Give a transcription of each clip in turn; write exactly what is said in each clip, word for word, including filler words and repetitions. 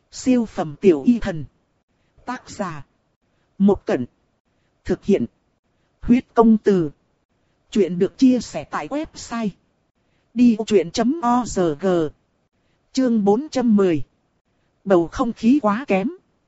Siêu phẩm tiểu y thần. Tác giả. Một Cẩn. Thực hiện. Huyết công từ. Chuyện được chia sẻ tại website đi vô chuyện chấm org. Chương bốn trăm mười. Bầu không khí quá kém.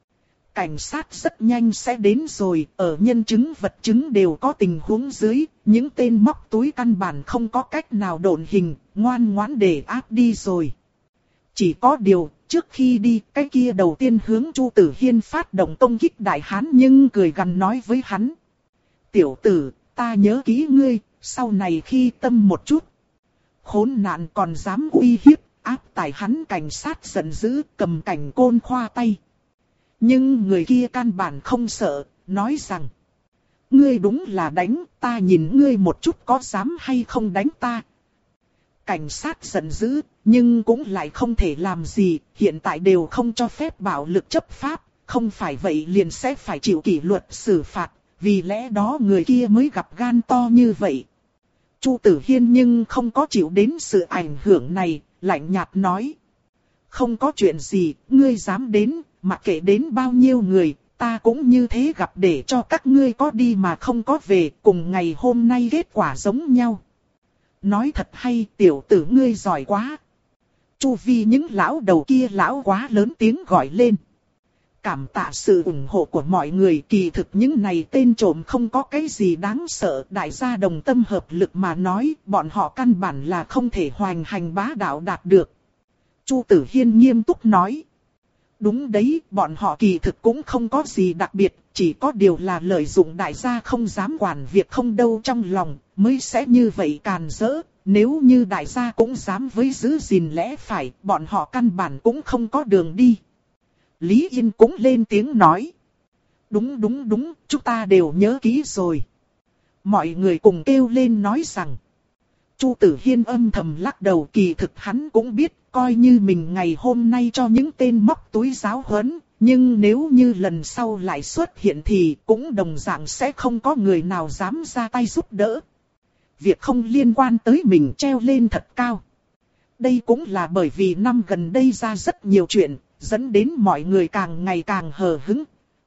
Cảnh sát rất nhanh sẽ đến rồi, ở nhân chứng vật chứng đều có tình huống dưới, những tên móc túi căn bản không có cách nào độn hình, ngoan ngoãn để áp đi rồi. Chỉ có điều, trước khi đi, cái kia đầu tiên hướng Chu Tử Hiên phát động công kích đại hán nhưng cười gằn nói với hắn. Tiểu tử, ta nhớ kỹ ngươi, sau này khi tâm một chút. Khốn nạn còn dám uy hiếp, áp tải hắn. Cảnh sát giận dữ, cầm cảnh côn khoa tay. Nhưng người kia căn bản không sợ, nói rằng. Ngươi đúng là đánh, ta nhìn ngươi một chút có dám hay không đánh ta. Cảnh sát giận dữ, nhưng cũng lại không thể làm gì, hiện tại đều không cho phép bạo lực chấp pháp, không phải vậy liền sẽ phải chịu kỷ luật xử phạt, vì lẽ đó người kia mới gặp gan to như vậy. Chu Tử Hiên nhưng không có chịu đến sự ảnh hưởng này, lạnh nhạt nói. Không có chuyện gì, ngươi dám đến, mặc kệ đến bao nhiêu người, ta cũng như thế gặp để cho các ngươi có đi mà không có về, cùng ngày hôm nay kết quả giống nhau. Nói thật hay, tiểu tử ngươi giỏi quá. Chu vi những lão đầu kia lão quá lớn tiếng gọi lên. Cảm tạ sự ủng hộ của mọi người, kỳ thực những này tên trộm không có cái gì đáng sợ, đại gia đồng tâm hợp lực mà nói, bọn họ căn bản là không thể hoành hành bá đạo đạt được. Chu Tử Hiên nghiêm túc nói. Đúng đấy, bọn họ kỳ thực cũng không có gì đặc biệt, chỉ có điều là lợi dụng đại gia không dám quản việc không đâu trong lòng, mới sẽ như vậy càn rỡ. Nếu như đại gia cũng dám với giữ gìn lẽ phải, bọn họ căn bản cũng không có đường đi. Lý Yên cũng lên tiếng nói. Đúng đúng đúng, chúng ta đều nhớ kỹ rồi. Mọi người cùng kêu lên nói rằng. Chu Tử Hiên âm thầm lắc đầu, kỳ thực hắn cũng biết, coi như mình ngày hôm nay cho những tên móc túi giáo huấn, nhưng nếu như lần sau lại xuất hiện thì cũng đồng dạng sẽ không có người nào dám ra tay giúp đỡ. Việc không liên quan tới mình treo lên thật cao. Đây cũng là bởi vì năm gần đây ra rất nhiều chuyện, dẫn đến mọi người càng ngày càng hờ hững.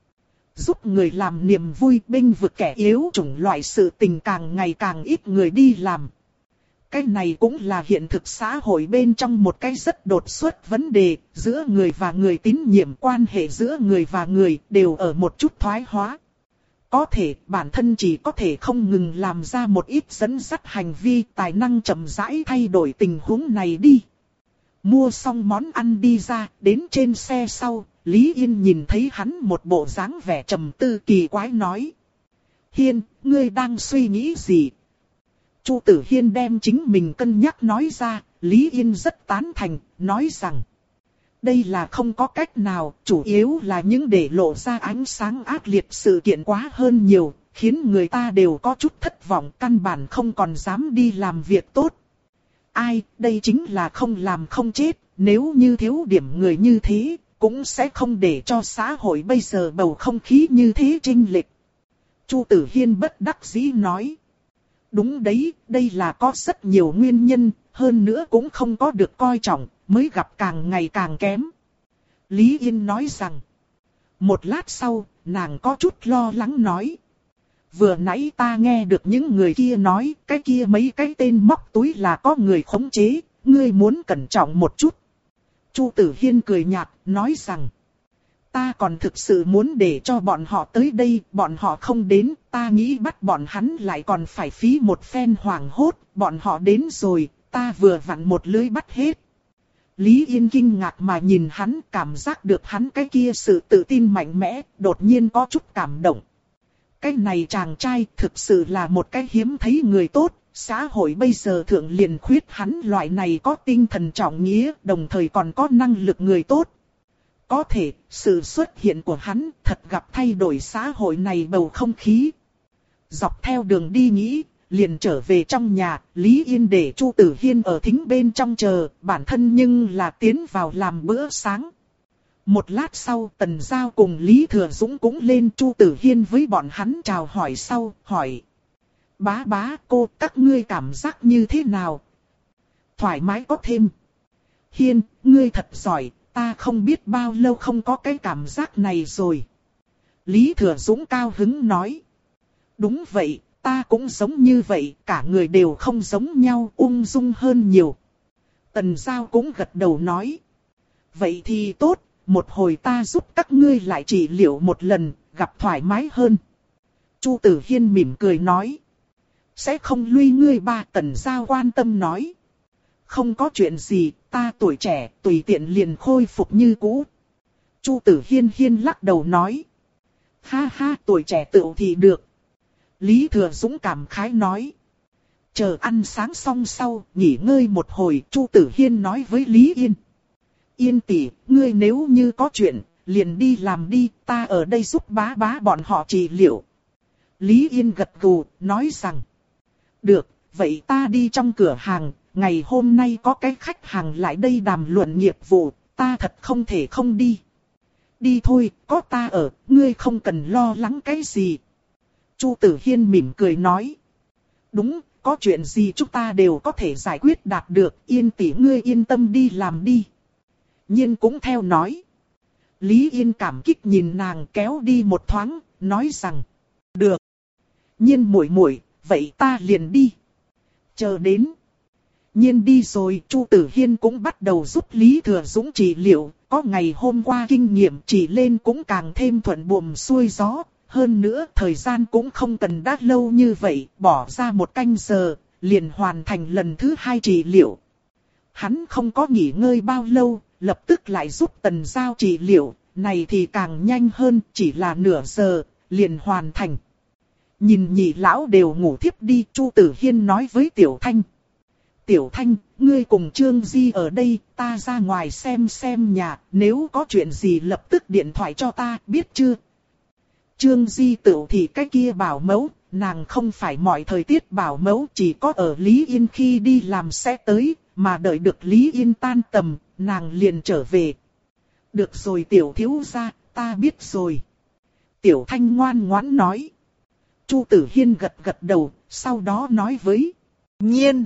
Giúp người làm niềm vui, bênh vực kẻ yếu chủng loại sự tình càng ngày càng ít người đi làm. Cái này cũng là hiện thực xã hội bên trong một cái rất đột xuất vấn đề, giữa người và người tín nhiệm, quan hệ giữa người và người đều ở một chút thoái hóa. Có thể bản thân chỉ có thể không ngừng làm ra một ít dẫn dắt hành vi, tài năng chậm rãi thay đổi tình huống này đi. Mua xong món ăn đi ra, đến trên xe sau, Lý Yên nhìn thấy hắn một bộ dáng vẻ trầm tư kỳ quái nói. Hiên, ngươi đang suy nghĩ gì? Chu Tử Hiên đem chính mình cân nhắc nói ra, Lý Yên rất tán thành, nói rằng. Đây là không có cách nào, chủ yếu là những để lộ ra ánh sáng ác liệt sự kiện quá hơn nhiều, khiến người ta đều có chút thất vọng, căn bản không còn dám đi làm việc tốt. Ai, đây chính là không làm không chết, nếu như thiếu điểm người như thế, cũng sẽ không để cho xã hội bây giờ bầu không khí như thế chênh lệch. Chu Tử Hiên bất đắc dĩ nói. Đúng đấy, đây là có rất nhiều nguyên nhân, hơn nữa cũng không có được coi trọng, mới gặp càng ngày càng kém. Lý Yên nói rằng. Một lát sau, nàng có chút lo lắng nói. Vừa nãy ta nghe được những người kia nói, cái kia mấy cái tên móc túi là có người khống chế, ngươi muốn cẩn trọng một chút. Chu Tử Hiên cười nhạt, nói rằng. Ta còn thực sự muốn để cho bọn họ tới đây, bọn họ không đến, ta nghĩ bắt bọn hắn lại còn phải phí một phen hoảng hốt, bọn họ đến rồi, ta vừa vặn một lưới bắt hết. Lý Yên kinh ngạc mà nhìn hắn, cảm giác được hắn cái kia sự tự tin mạnh mẽ, đột nhiên có chút cảm động. Cái này chàng trai thực sự là một cái hiếm thấy người tốt, xã hội bây giờ thượng liền khuyết hắn loại này có tinh thần trọng nghĩa, đồng thời còn có năng lực người tốt. Có thể, sự xuất hiện của hắn thật gặp thay đổi xã hội này bầu không khí. Dọc theo đường đi nghĩ, liền trở về trong nhà, Lý Yên để Chu Tử Hiên ở thính bên trong chờ, bản thân nhưng là tiến vào làm bữa sáng. Một lát sau, Tần Giao cùng Lý Thừa Dũng cũng lên. Chu Tử Hiên với bọn hắn chào hỏi sau, hỏi. Bá bá cô, các ngươi cảm giác như thế nào? Thoải mái có thêm. Hiên, ngươi thật giỏi. ta không biết bao lâu không có cái cảm giác này rồi. Lý Thừa Dũng cao hứng nói. Đúng vậy, ta cũng giống như vậy, cả người đều không giống nhau, ung dung hơn nhiều. Tần Giao cũng gật đầu nói. Vậy thì tốt, một hồi ta giúp các ngươi lại trị liệu một lần, gặp thoải mái hơn. Chu Tử Hiên mỉm cười nói. Sẽ không lui ngươi ba. Tần Giao quan tâm nói. Không có chuyện gì, ta tuổi trẻ, tùy tiện liền khôi phục như cũ. Chu Tử Hiên hiên lắc đầu nói. Ha ha, tuổi trẻ tựu thì được. Lý Thừa Dũng cảm khái nói. Chờ ăn sáng xong sau, nghỉ ngơi một hồi, Chu Tử Hiên nói với Lý Yên. Yên tỷ, ngươi nếu như có chuyện, liền đi làm đi, ta ở đây giúp bá bá bọn họ trị liệu. Lý Yên gật gù, nói rằng. Được, vậy ta đi trong cửa hàng, ngày hôm nay có cái khách hàng lại đây đàm luận nghiệp vụ, ta thật không thể không đi. Đi thôi, có ta ở, ngươi không cần lo lắng cái gì. Chu Tử Hiên mỉm cười nói. Đúng, có chuyện gì chúng ta đều có thể giải quyết đạt được, Yên tỷ ngươi yên tâm đi làm đi. Nhiên cũng theo nói. Lý Yên cảm kích nhìn nàng kéo đi một thoáng, nói rằng. Được. Nhiên muội muội, vậy ta liền đi. Chờ đến. Nhiên đi rồi, Chu Tử Hiên cũng bắt đầu giúp Lý Thừa Dũng trị liệu. Có ngày hôm qua kinh nghiệm trị lên cũng càng thêm thuận buồm xuôi gió. Hơn nữa thời gian cũng không cần đắt lâu như vậy, bỏ ra một canh giờ, liền hoàn thành lần thứ hai trị liệu. Hắn không có nghỉ ngơi bao lâu, lập tức lại giúp Tần Giao trị liệu, này thì càng nhanh hơn, chỉ là nửa giờ, liền hoàn thành. Nhìn nhị lão đều ngủ thiếp đi, Chu Tử Hiên nói với Tiểu Thanh. Tiểu Thanh, ngươi cùng Trương Di ở đây, ta ra ngoài xem xem nhà, nếu có chuyện gì lập tức điện thoại cho ta, biết chưa? Trương Di Tửu thì cái kia bảo mẫu, nàng không phải mọi thời tiết bảo mẫu, chỉ có ở Lý Yên khi đi làm sẽ tới, mà đợi được Lý Yên tan tầm, nàng liền trở về. Được rồi Tiểu thiếu gia, ta biết rồi. Tiểu Thanh ngoan ngoãn nói. Chu Tử Hiên gật gật đầu, sau đó nói với Nhiên.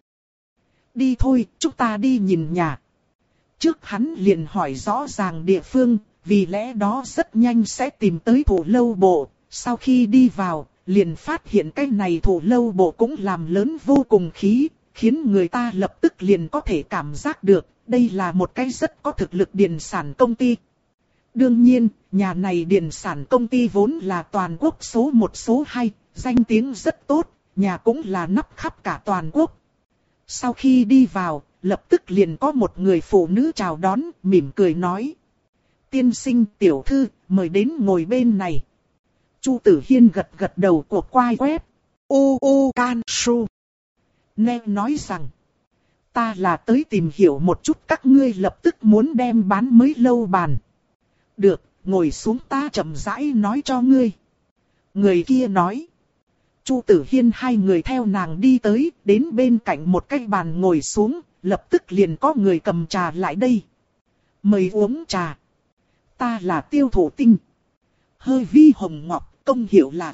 Đi thôi, chúng ta đi nhìn nhà. Trước hắn liền hỏi rõ ràng địa phương, vì lẽ đó rất nhanh sẽ tìm tới thủ lâu bộ. Sau khi đi vào, liền phát hiện cái này thủ lâu bộ cũng làm lớn vô cùng khí, khiến người ta lập tức liền có thể cảm giác được, đây là một cái rất có thực lực điền sản công ty. Đương nhiên, nhà này điền sản công ty vốn là toàn quốc số một số hai, danh tiếng rất tốt, nhà cũng là nắp khắp cả toàn quốc. Sau khi đi vào, lập tức liền có một người phụ nữ chào đón, mỉm cười nói. Tiên sinh tiểu thư, mời đến ngồi bên này. Chu Tử Hiên gật gật đầu của quai quét. U U Can Su. Nghe nói rằng, ta là tới tìm hiểu một chút các ngươi lập tức muốn đem bán mới lâu bàn. Được, ngồi xuống ta chậm rãi nói cho ngươi. Người kia nói. Chu Tử Hiên hai người theo nàng đi tới, đến bên cạnh một cái bàn ngồi xuống, lập tức liền có người cầm trà lại đây. Mời uống trà. Ta là Tiêu Thụ Tinh. Hơi vi hồng ngọc, công hiệu là...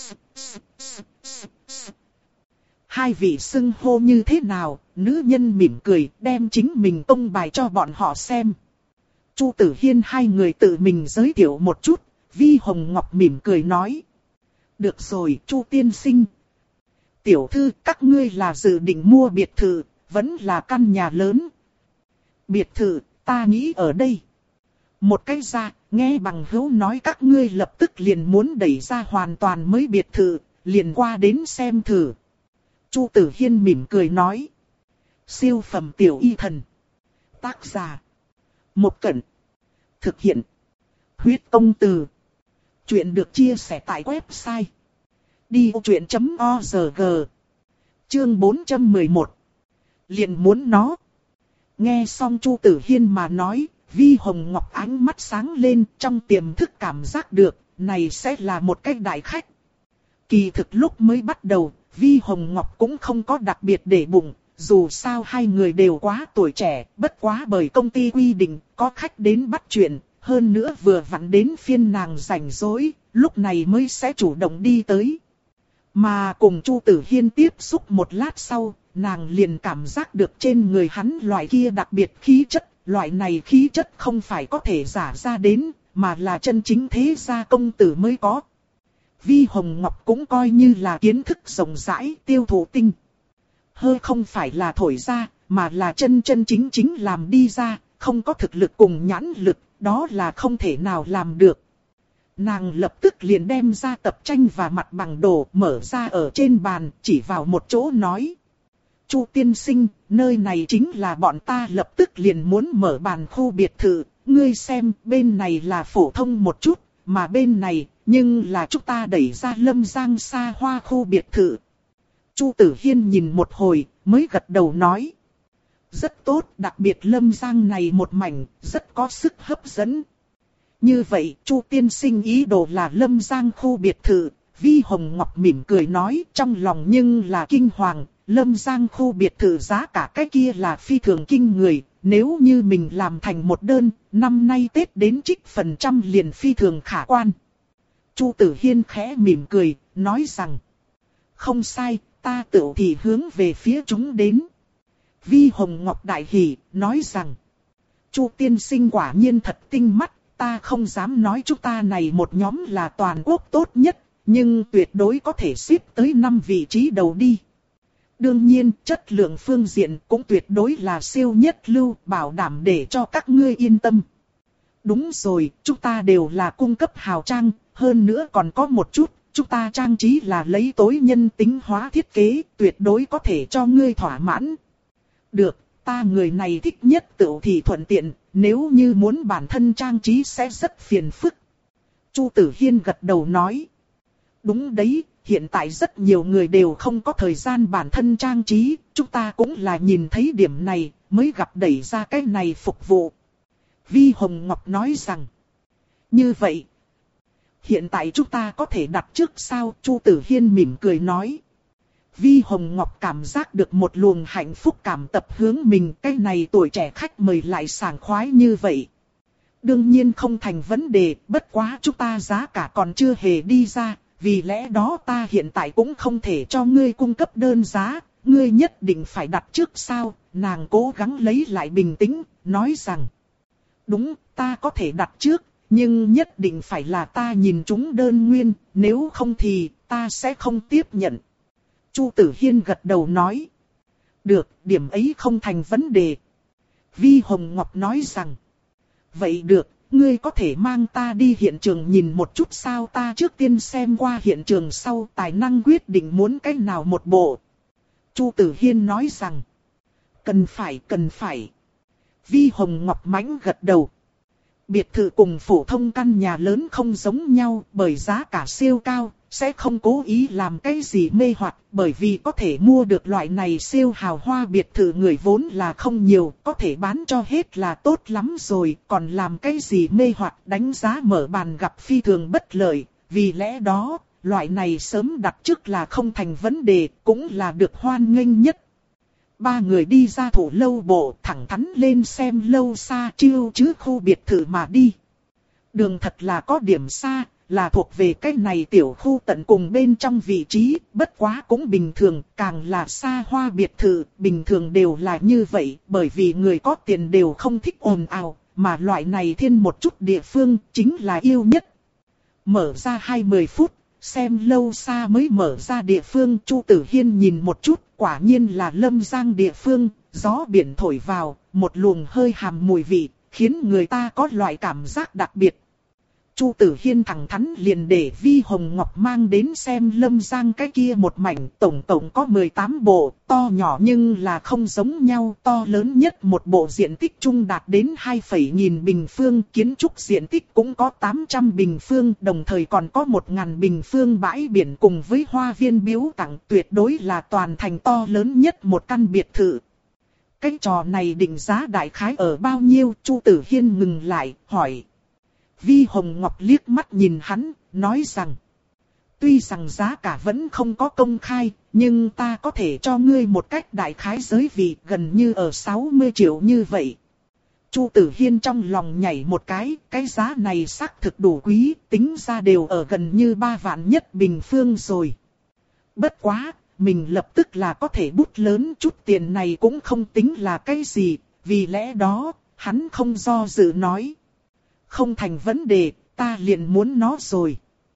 Hai vị xưng hô như thế nào, nữ nhân mỉm cười, đem chính mình công bài cho bọn họ xem. Chu Tử Hiên hai người tự mình giới thiệu một chút, Vi Hồng Ngọc mỉm cười nói. Được rồi, Chu tiên sinh. Tiểu thư, các ngươi là dự định mua biệt thự, vẫn là căn nhà lớn. Biệt thự, ta nghĩ ở đây. Một cái ra, nghe bằng hữu nói các ngươi lập tức liền muốn đẩy ra hoàn toàn mới biệt thự, liền qua đến xem thử. Chu Tử Hiên mỉm cười nói. Siêu phẩm tiểu y thần. Tác giả. Một Cẩn. Thực hiện. Huyết công từ. Chuyện được chia sẻ tại website. đi ô chuyện chấm org. Chương bốn trăm mười một. Liền muốn nó. Nghe xong Chu Tử Hiên mà nói, Vi Hồng Ngọc ánh mắt sáng lên, trong tiềm thức cảm giác được, này sẽ là một cái đại khách. Kỳ thực lúc mới bắt đầu, Vi Hồng Ngọc cũng không có đặc biệt để bụng, dù sao hai người đều quá tuổi trẻ, bất quá bởi công ty quy định, có khách đến bắt chuyện, hơn nữa vừa vặn đến phiên nàng rảnh rỗi, lúc này mới sẽ chủ động đi tới. Mà cùng Chu Tử Hiên tiếp xúc một lát sau, nàng liền cảm giác được trên người hắn loại kia đặc biệt khí chất, loại này khí chất không phải có thể giả ra đến, mà là chân chính thế gia công tử mới có. Vi Hồng Ngọc cũng coi như là kiến thức rộng rãi, tiêu thụ tinh. Hơi không phải là thổi ra, mà là chân chân chính chính làm đi ra, không có thực lực cùng nhãn lực, đó là không thể nào làm được. Nàng lập tức liền đem ra tập tranh và mặt bằng đồ mở ra ở trên bàn, chỉ vào một chỗ nói. Chu tiên sinh, nơi này chính là bọn ta lập tức liền muốn mở bàn khu biệt thự, ngươi xem bên này là phổ thông một chút, mà bên này, nhưng là chúng ta đẩy ra Lâm Giang xa hoa khu biệt thự. Chu Tử Hiên nhìn một hồi, mới gật đầu nói. Rất tốt, đặc biệt Lâm Giang này một mảnh, rất có sức hấp dẫn. Như vậy, Chu tiên sinh ý đồ là Lâm Giang khu biệt thự, Vi Hồng Ngọc mỉm cười nói, trong lòng nhưng là kinh hoàng, Lâm Giang khu biệt thự giá cả cái kia là phi thường kinh người, nếu như mình làm thành một đơn, năm nay Tết đến trích phần trăm liền phi thường khả quan. Chu Tử Hiên khẽ mỉm cười, nói rằng, không sai, ta tự thì hướng về phía chúng đến. Vi Hồng Ngọc đại hỉ, nói rằng, Chu tiên sinh quả nhiên thật tinh mắt, ta không dám nói chúng ta này một nhóm là toàn quốc tốt nhất, nhưng tuyệt đối có thể xếp tới năm vị trí đầu đi. Đương nhiên, chất lượng phương diện cũng tuyệt đối là siêu nhất lưu, bảo đảm để cho các ngươi yên tâm. Đúng rồi, chúng ta đều là cung cấp hào trang, hơn nữa còn có một chút, chúng ta trang trí là lấy tối nhân tính hóa thiết kế, tuyệt đối có thể cho ngươi thỏa mãn. Được, ta người này thích nhất tựu thì thuận tiện, nếu như muốn bản thân trang trí sẽ rất phiền phức. Chu Tử Hiên gật đầu nói. Đúng đấy, hiện tại rất nhiều người đều không có thời gian bản thân trang trí, chúng ta cũng là nhìn thấy điểm này, mới gặp đẩy ra cái này phục vụ. Vi Hồng Ngọc nói rằng, như vậy, hiện tại chúng ta có thể đặt trước sao? Chu Tử Hiên mỉm cười nói. Vi Hồng Ngọc cảm giác được một luồng hạnh phúc cảm tập hướng mình, cái này tuổi trẻ khách mời lại sảng khoái như vậy. Đương nhiên không thành vấn đề, bất quá chúng ta giá cả còn chưa hề đi ra, vì lẽ đó ta hiện tại cũng không thể cho ngươi cung cấp đơn giá, ngươi nhất định phải đặt trước sao? Nàng cố gắng lấy lại bình tĩnh, nói rằng, đúng, ta có thể đặt trước, nhưng nhất định phải là ta nhìn chúng đơn nguyên, nếu không thì ta sẽ không tiếp nhận. Chu Tử Hiên gật đầu nói. Được, điểm ấy không thành vấn đề. Vi Hồng Ngọc nói rằng. Vậy được, ngươi có thể mang ta đi hiện trường nhìn một chút sao? Ta trước tiên xem qua hiện trường sau tài năng quyết định muốn cái nào một bộ. Chu Tử Hiên nói rằng. Cần phải, cần phải. Vi Hồng Ngọc mãnh gật đầu. Biệt thự cùng phổ thông căn nhà lớn không giống nhau bởi giá cả siêu cao. Sẽ không cố ý làm cái gì mê hoặc, bởi vì có thể mua được loại này siêu hào hoa biệt thự người vốn là không nhiều, có thể bán cho hết là tốt lắm rồi, còn làm cái gì mê hoặc đánh giá mở bàn gặp phi thường bất lợi, vì lẽ đó, loại này sớm đặt trước là không thành vấn đề, cũng là được hoan nghênh nhất. Ba người đi ra thủ lâu bộ, thẳng thắn lên xem lâu xa chiêu chứ khu biệt thự mà đi. Đường thật là có điểm xa. Là thuộc về cái này tiểu khu tận cùng bên trong vị trí, bất quá cũng bình thường, càng là xa hoa biệt thự, bình thường đều là như vậy, bởi vì người có tiền đều không thích ồn ào, mà loại này thiên một chút địa phương, chính là yêu nhất. Mở ra hai mươi phút, xem lâu xa mới mở ra địa phương, Chu Tử Hiên nhìn một chút, quả nhiên là Lâm Giang địa phương, gió biển thổi vào, một luồng hơi hàm mùi vị, khiến người ta có loại cảm giác đặc biệt. Chu Tử Hiên thẳng thắn liền để Vi Hồng Ngọc mang đến xem Lâm Giang cái kia một mảnh, tổng tổng có mười tám bộ, to nhỏ nhưng là không giống nhau, to lớn nhất một bộ diện tích chung đạt đến hai phẩy nghìn bình phương, kiến trúc diện tích cũng có tám trăm bình phương, đồng thời còn có một nghìn bình phương bãi biển cùng với hoa viên biếu tặng, tuyệt đối là toàn thành to lớn nhất một căn biệt thự. Cái trò này định giá đại khái ở bao nhiêu? Chu Tử Hiên ngừng lại, hỏi. Vi Hồng Ngọc liếc mắt nhìn hắn, nói rằng. Tuy rằng giá cả vẫn không có công khai, nhưng ta có thể cho ngươi một cách đại khái giới vị gần như ở sáu mươi triệu như vậy. Chu Tử Hiên trong lòng nhảy một cái, cái giá này xác thực đủ quý, tính ra đều ở gần như ba vạn nhất bình phương rồi. Bất quá, mình lập tức là có thể bút lớn chút tiền này cũng không tính là cái gì, vì lẽ đó, hắn không do dự nói. Không thành vấn đề, ta liền muốn nó rồi.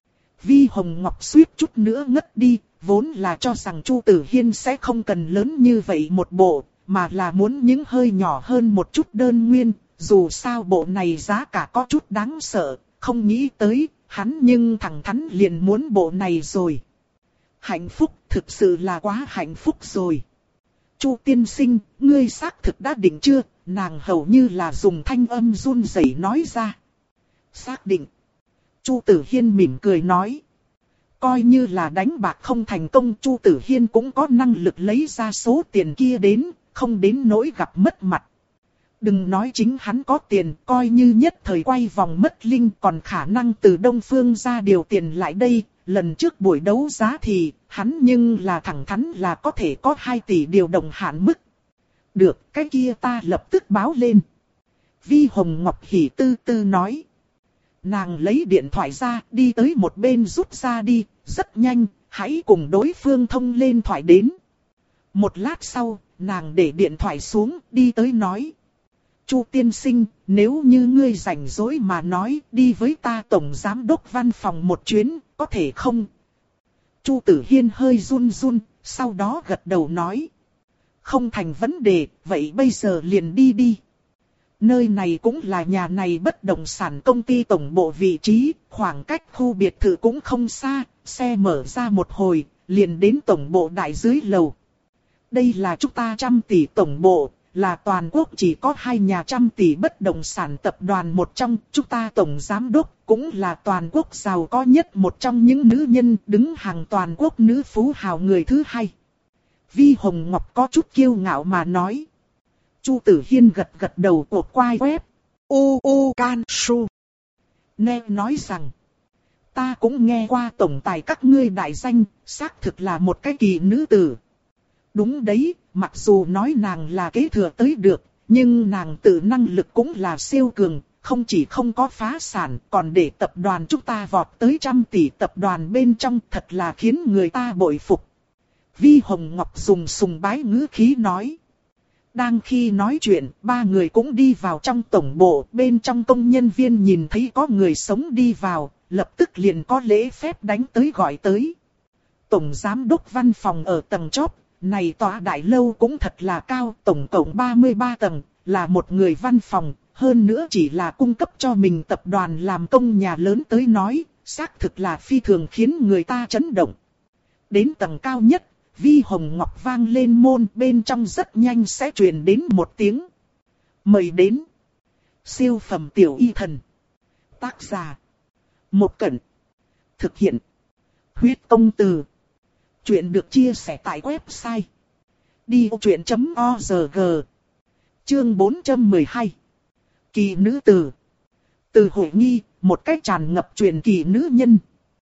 Vi Hồng Ngọc suýt chút nữa ngất đi, vốn là cho rằng Chu Tử Hiên sẽ không cần lớn như vậy một bộ, mà là muốn những hơi nhỏ hơn một chút đơn nguyên, dù sao bộ này giá cả có chút đáng sợ, không nghĩ tới, hắn nhưng thẳng thắn liền muốn bộ này rồi. Hạnh phúc, thực sự là quá hạnh phúc rồi. Chu tiên sinh, ngươi xác thực đã định chưa? Nàng hầu như là dùng thanh âm run rẩy nói ra. Xác định. Chu Tử Hiên mỉm cười nói. Coi như là đánh bạc không thành công, Chu Tử Hiên cũng có năng lực lấy ra số tiền kia đến, không đến nỗi gặp mất mặt. Đừng nói chính hắn có tiền, coi như nhất thời quay vòng mất linh còn khả năng từ Đông Phương ra điều tiền lại đây. Lần trước buổi đấu giá thì hắn nhưng là thẳng thắn là có thể có hai tỷ điều động hạn mức. Được, cái kia ta lập tức báo lên. Vi Hồng Ngọc hỉ tư tư nói. Nàng lấy điện thoại ra, đi tới một bên rút ra đi, rất nhanh, hãy cùng đối phương thông lên thoại đến. Một lát sau, nàng để điện thoại xuống, đi tới nói. Chu tiên sinh, nếu như ngươi rảnh rỗi mà nói, đi với ta tổng giám đốc văn phòng một chuyến, có thể không? Chu Tử Hiên hơi run run, sau đó gật đầu nói. Không thành vấn đề, vậy bây giờ liền đi đi. Nơi này cũng là nhà này bất động sản công ty tổng bộ vị trí, khoảng cách khu biệt thự cũng không xa, xe mở ra một hồi, liền đến tổng bộ đại dưới lầu. Đây là chúng ta trăm tỷ tổng bộ, là toàn quốc chỉ có hai nhà trăm tỷ bất động sản tập đoàn một trong, chúng ta tổng giám đốc cũng là toàn quốc giàu có nhất một trong những nữ nhân đứng hàng toàn quốc nữ phú hào người thứ hai. Vi Hồng Ngọc có chút kiêu ngạo mà nói. Chu Tử Hiên gật gật đầu của quai web. U U Can Su. Nghe nói rằng. Ta cũng nghe qua tổng tài các ngươi đại danh, xác thực là một cái kỳ nữ tử. Đúng đấy, mặc dù nói nàng là kế thừa tới được, nhưng nàng tự năng lực cũng là siêu cường, không chỉ không có phá sản, còn để tập đoàn chúng ta vọt tới trăm tỷ tập đoàn bên trong, thật là khiến người ta bội phục. Vi Hồng Ngọc dùng sùng bái ngữ khí nói. Đang khi nói chuyện, ba người cũng đi vào trong tổng bộ, bên trong công nhân viên nhìn thấy có người sống đi vào, lập tức liền có lễ phép đánh tới gọi tới. Tổng giám đốc văn phòng ở tầng chóp, này tòa đại lâu cũng thật là cao, tổng cộng ba mươi ba tầng, là một người văn phòng, hơn nữa chỉ là cung cấp cho mình tập đoàn làm công nhà lớn tới nói, xác thực là phi thường khiến người ta chấn động. Đến tầng cao nhất, Vi Hồng Ngọc vang lên môn, bên trong rất nhanh sẽ truyền đến một tiếng. Mời đến. Siêu phẩm tiểu y thần. Tác giả. Một Cẩn. Thực hiện. Huyết Công Từ. Chuyện được chia sẻ tại website. đi ô chuyện chấm org. Chương bốn trăm mười hai. Kỳ nữ tử. Từ Hội Nghi, một cách tràn ngập truyền kỳ nữ nhân.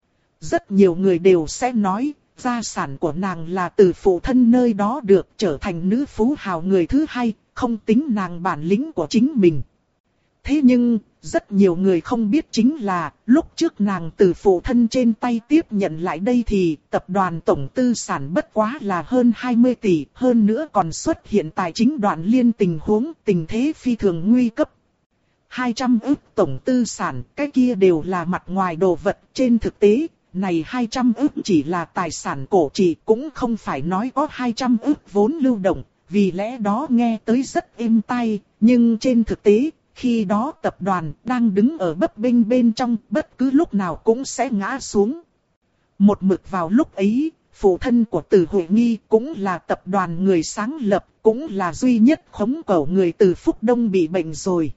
Rất nhiều người đều sẽ nói, gia sản của nàng là từ phụ thân nơi đó được, trở thành nữ phú hào người thứ hai, không tính nàng bản lĩnh của chính mình. Thế nhưng, rất nhiều người không biết chính là, lúc trước nàng từ phụ thân trên tay tiếp nhận lại đây thì, tập đoàn tổng tư sản bất quá là hơn hai mươi tỷ, hơn nữa còn xuất hiện tài chính đoạn liên tình huống, tình thế phi thường nguy cấp. hai trăm ức tổng tư sản, cái kia đều là mặt ngoài đồ vật, trên thực tế, này hai trăm ức chỉ là tài sản cổ trị, cũng không phải nói có hai trăm ức vốn lưu động, vì lẽ đó nghe tới rất êm tai, nhưng trên thực tế, khi đó tập đoàn đang đứng ở bấp bênh bên trong, bất cứ lúc nào cũng sẽ ngã xuống. Một mực vào lúc ấy, phụ thân của Từ Hội Nghi cũng là tập đoàn người sáng lập, cũng là duy nhất khống cẩu người Từ Phúc Đông bị bệnh rồi.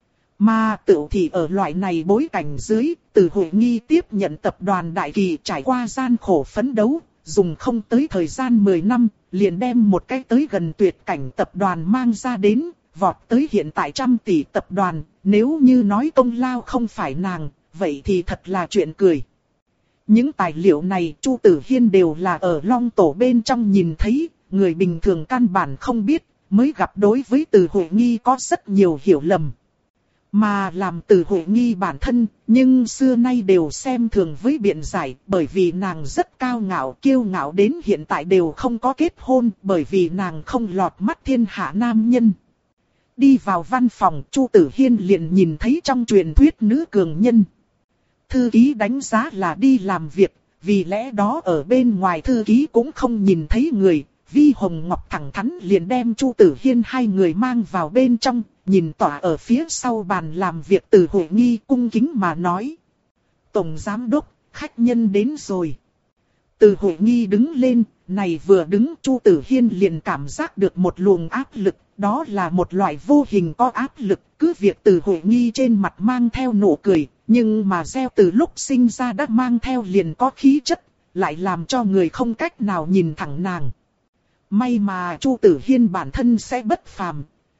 Mà tự thì ở loại này bối cảnh dưới, Từ Hội Nghi tiếp nhận tập đoàn Đại Kỳ trải qua gian khổ phấn đấu, dùng không tới thời gian mười năm, liền đem một cái tới gần tuyệt cảnh tập đoàn mang ra đến, vọt tới hiện tại trăm tỷ tập đoàn, nếu như nói công lao không phải nàng, vậy thì thật là chuyện cười. Những tài liệu này Chu Tử Hiên đều là ở Long Tổ bên trong nhìn thấy, người bình thường căn bản không biết, mới gặp đối với Từ Hội Nghi có rất nhiều hiểu lầm. Mà làm Từ Hội Nghi bản thân, nhưng xưa nay đều xem thường với biện giải, bởi vì nàng rất cao ngạo, kiêu ngạo đến hiện tại đều không có kết hôn, bởi vì nàng không lọt mắt thiên hạ nam nhân. Đi vào văn phòng, Chu Tử Hiên liền nhìn thấy trong truyền thuyết nữ cường nhân. Thư ký đánh giá là đi làm việc, vì lẽ đó ở bên ngoài thư ký cũng không nhìn thấy người. Vi Hồng Ngọc thẳng thắn liền đem Chu Tử Hiên hai người mang vào bên trong, nhìn tỏa ở phía sau bàn làm việc Từ Huệ Nghi cung kính mà nói. Tổng Giám Đốc, khách nhân đến rồi. Từ Huệ Nghi đứng lên, này vừa đứng Chu Tử Hiên liền cảm giác được một luồng áp lực, đó là một loại vô hình có áp lực, cứ việc Từ Huệ Nghi trên mặt mang theo nụ cười, nhưng mà gieo từ lúc sinh ra đã mang theo liền có khí chất, lại làm cho người không cách nào nhìn thẳng nàng. May mà Chu Tử Hiên bản thân sẽ bất phàm.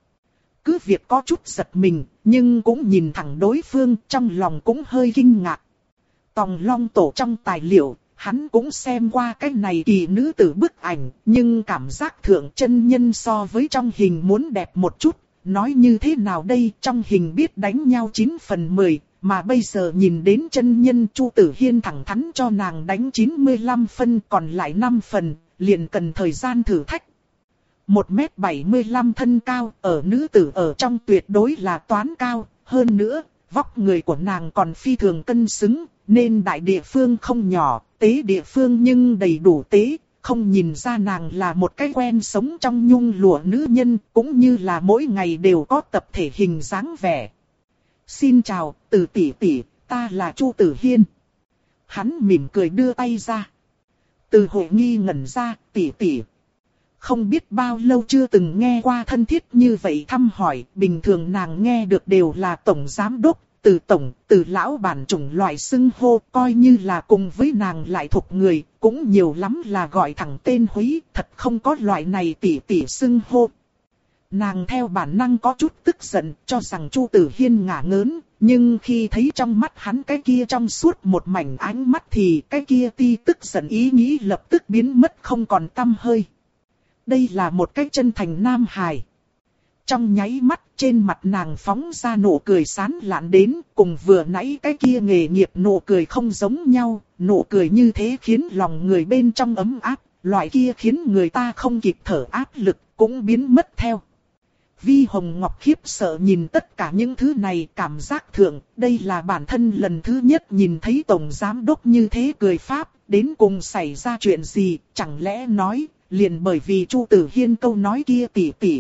Cứ việc có chút giật mình, nhưng cũng nhìn thẳng đối phương, trong lòng cũng hơi kinh ngạc. Tòng Long Tổ trong tài liệu, hắn cũng xem qua cái này kỳ nữ tử bức ảnh, nhưng cảm giác thượng chân nhân so với trong hình muốn đẹp một chút. Nói như thế nào đây, trong hình biết đánh nhau chín phần mười, mà bây giờ nhìn đến chân nhân Chu Tử Hiên thẳng thắn cho nàng đánh chín mươi lăm phân, còn lại năm phần, liền cần thời gian thử thách. một mét bảy mươi lăm thân cao, ở nữ tử ở trong tuyệt đối là toán cao, hơn nữa, vóc người của nàng còn phi thường cân xứng, nên đại địa phương không nhỏ, tế địa phương nhưng đầy đủ tế, không nhìn ra nàng là một cái quen sống trong nhung lụa nữ nhân, cũng như là mỗi ngày đều có tập thể hình dáng vẻ. Xin chào, Từ tỷ tỷ, ta là Chu Tử Hiên. Hắn mỉm cười đưa tay ra. Từ Huệ Nghi ngẩn ra, tỷ tỷ. Không biết bao lâu chưa từng nghe qua thân thiết như vậy thăm hỏi, bình thường nàng nghe được đều là tổng giám đốc, từ tổng, từ lão bản chủng loại xưng hô, coi như là cùng với nàng lại thuộc người, cũng nhiều lắm là gọi thẳng tên húy, thật không có loại này tỷ tỷ xưng hô. Nàng theo bản năng có chút tức giận, cho rằng Chu Tử Hiên ngả ngớn, nhưng khi thấy trong mắt hắn cái kia trong suốt một mảnh ánh mắt thì cái kia ti tức giận ý nghĩ lập tức biến mất không còn tăm hơi. Đây là một cái chân thành nam hài. Trong nháy mắt trên mặt nàng phóng ra nụ cười sán lạn đến, cùng vừa nãy cái kia nghề nghiệp nụ cười không giống nhau, nụ cười như thế khiến lòng người bên trong ấm áp, loại kia khiến người ta không kịp thở áp lực cũng biến mất theo. Vi Hồng Ngọc khiếp sợ nhìn tất cả những thứ này, cảm giác thượng, đây là bản thân lần thứ nhất nhìn thấy tổng giám đốc như thế cười pháp, đến cùng xảy ra chuyện gì, chẳng lẽ nói, liền bởi vì Chu Tử Hiên câu nói kia tỉ tỉ.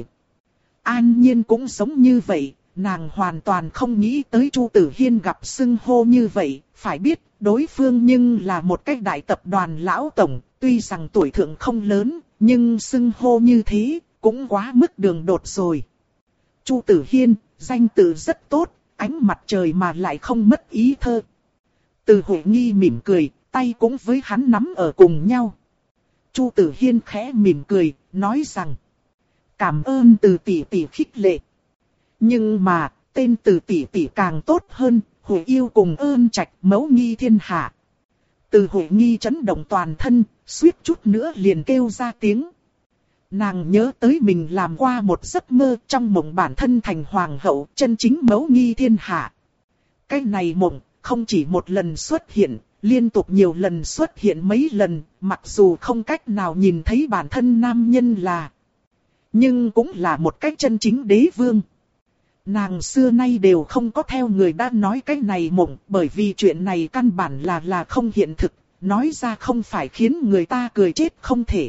An Nhiên cũng giống như vậy, nàng hoàn toàn không nghĩ tới Chu Tử Hiên gặp xưng hô như vậy, phải biết, đối phương nhưng là một cái đại tập đoàn lão tổng, tuy rằng tuổi thượng không lớn, nhưng xưng hô như thế, cũng quá mức đường đột rồi. Chu Tử Hiên, danh tự rất tốt, ánh mặt trời mà lại không mất ý thơ. Từ Huệ Nghi mỉm cười, tay cũng với hắn nắm ở cùng nhau. Chu Tử Hiên khẽ mỉm cười, nói rằng: cảm ơn Từ tỷ tỷ khích lệ. Nhưng mà, tên Từ tỷ tỷ càng tốt hơn, Huệ yêu cùng ơn trạch mẫu nghi thiên hạ. Từ Huệ Nghi chấn động toàn thân, suýt chút nữa liền kêu ra tiếng. Nàng nhớ tới mình làm qua một giấc mơ trong mộng bản thân thành hoàng hậu, chân chính mẫu nghi thiên hạ. Cái này mộng, không chỉ một lần xuất hiện, liên tục nhiều lần xuất hiện mấy lần, mặc dù không cách nào nhìn thấy bản thân nam nhân là. Nhưng cũng là một cách chân chính đế vương. Nàng xưa nay đều không có theo người đã nói cái này mộng, bởi vì chuyện này căn bản là là không hiện thực, nói ra không phải khiến người ta cười chết không thể.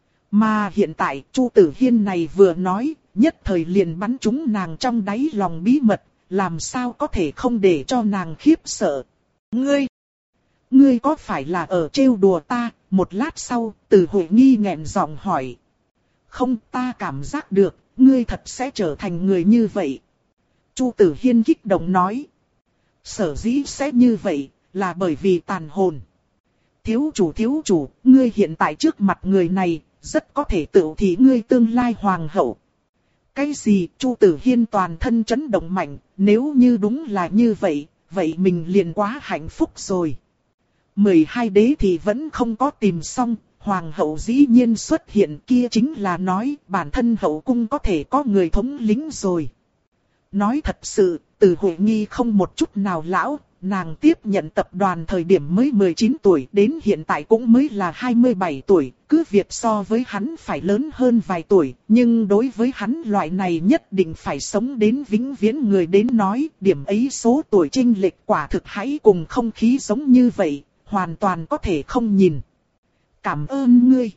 Mà hiện tại, Chu Tử Hiên này vừa nói, nhất thời liền bắn trúng nàng trong đáy lòng bí mật, làm sao có thể không để cho nàng khiếp sợ. Ngươi, ngươi có phải là ở trêu đùa ta? Một lát sau, Từ Huệ Nghi nghẹn giọng hỏi. Không, ta cảm giác được, ngươi thật sẽ trở thành người như vậy. Chu Tử Hiên kích động nói. Sở dĩ sẽ như vậy, là bởi vì tàn hồn. Thiếu chủ thiếu chủ, ngươi hiện tại trước mặt người này, rất có thể tự thị ngươi tương lai hoàng hậu. Cái gì? Chu Tử Hiên toàn thân chấn động mạnh, nếu như đúng là như vậy, vậy mình liền quá hạnh phúc rồi. mười hai đế thì vẫn không có tìm xong, hoàng hậu dĩ nhiên xuất hiện, kia chính là nói bản thân hậu cung có thể có người thống lĩnh rồi. Nói thật sự, Từ Huệ Nghi không một chút nào lão, nàng tiếp nhận tập đoàn thời điểm mới mười chín tuổi, đến hiện tại cũng mới là hai mươi bảy tuổi, cứ việc so với hắn phải lớn hơn vài tuổi, nhưng đối với hắn loại này nhất định phải sống đến vĩnh viễn người đến nói, điểm ấy số tuổi chênh lệch quả thực hãy cùng không khí giống như vậy, hoàn toàn có thể không nhìn. Cảm ơn ngươi.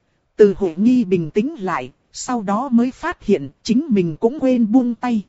Từ Huệ Nghi bình tĩnh lại, sau đó mới phát hiện chính mình cũng quên buông tay.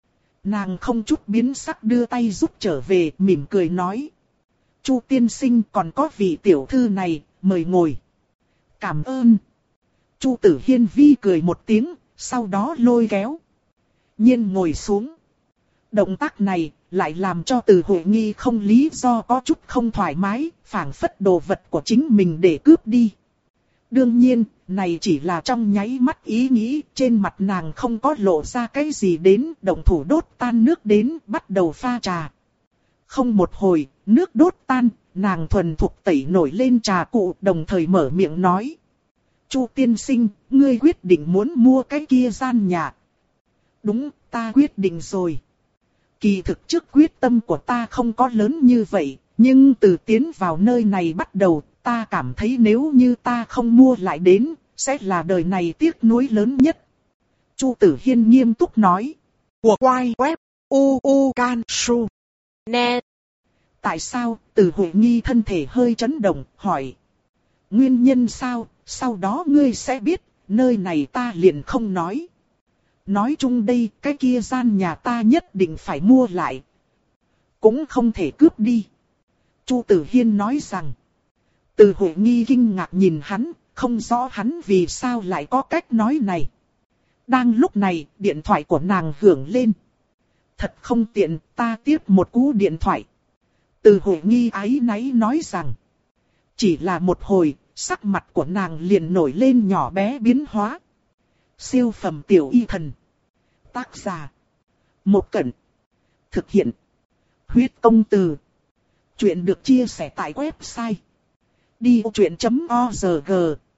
Nàng không chút biến sắc đưa tay giúp trở về, mỉm cười nói. Chu tiên sinh, còn có vị tiểu thư này, mời ngồi. Cảm ơn. Chu Tử Hiên vi cười một tiếng, sau đó lôi kéo Nhiên ngồi xuống. Động tác này lại làm cho Từ Huệ Nghi không lý do có chút không thoải mái, phảng phất đồ vật của chính mình để cướp đi. Đương nhiên, này chỉ là trong nháy mắt ý nghĩ, trên mặt nàng không có lộ ra cái gì đến, động thủ đốt tan nước đến, bắt đầu pha trà. Không một hồi, nước đốt tan, nàng thuần thục tẩy nổi lên trà cụ, đồng thời mở miệng nói. Chu tiên sinh, ngươi quyết định muốn mua cái kia gian nhà. Đúng, ta quyết định rồi. Kỳ thực trước quyết tâm của ta không có lớn như vậy, nhưng từ tiến vào nơi này bắt đầu, ta cảm thấy nếu như ta không mua lại đến, sẽ là đời này tiếc nuối lớn nhất. Chu Tử Hiên nghiêm túc nói. Của quay web u u can su net. Tại sao? Từ Huệ Nghi thân thể hơi chấn động, hỏi. Nguyên nhân sao? Sau đó ngươi sẽ biết, nơi này ta liền không nói. Nói chung đây, cái kia gian nhà ta nhất định phải mua lại. Cũng không thể cướp đi. Chu Tử Hiên nói rằng. Từ Huệ Nghi kinh ngạc nhìn hắn, không rõ hắn vì sao lại có cách nói này. Đang lúc này, điện thoại của nàng hưởng lên. Thật không tiện, ta tiếp một cú điện thoại. Từ Huệ Nghi áy náy nói rằng. Chỉ là một hồi, sắc mặt của nàng liền nổi lên nhỏ bé biến hóa. Siêu phẩm tiểu y thần. Tác giả. Một Cẩn. Thực hiện. Huyết công từ. Chuyện được chia sẻ tại website. đi ô chuyện chấm org.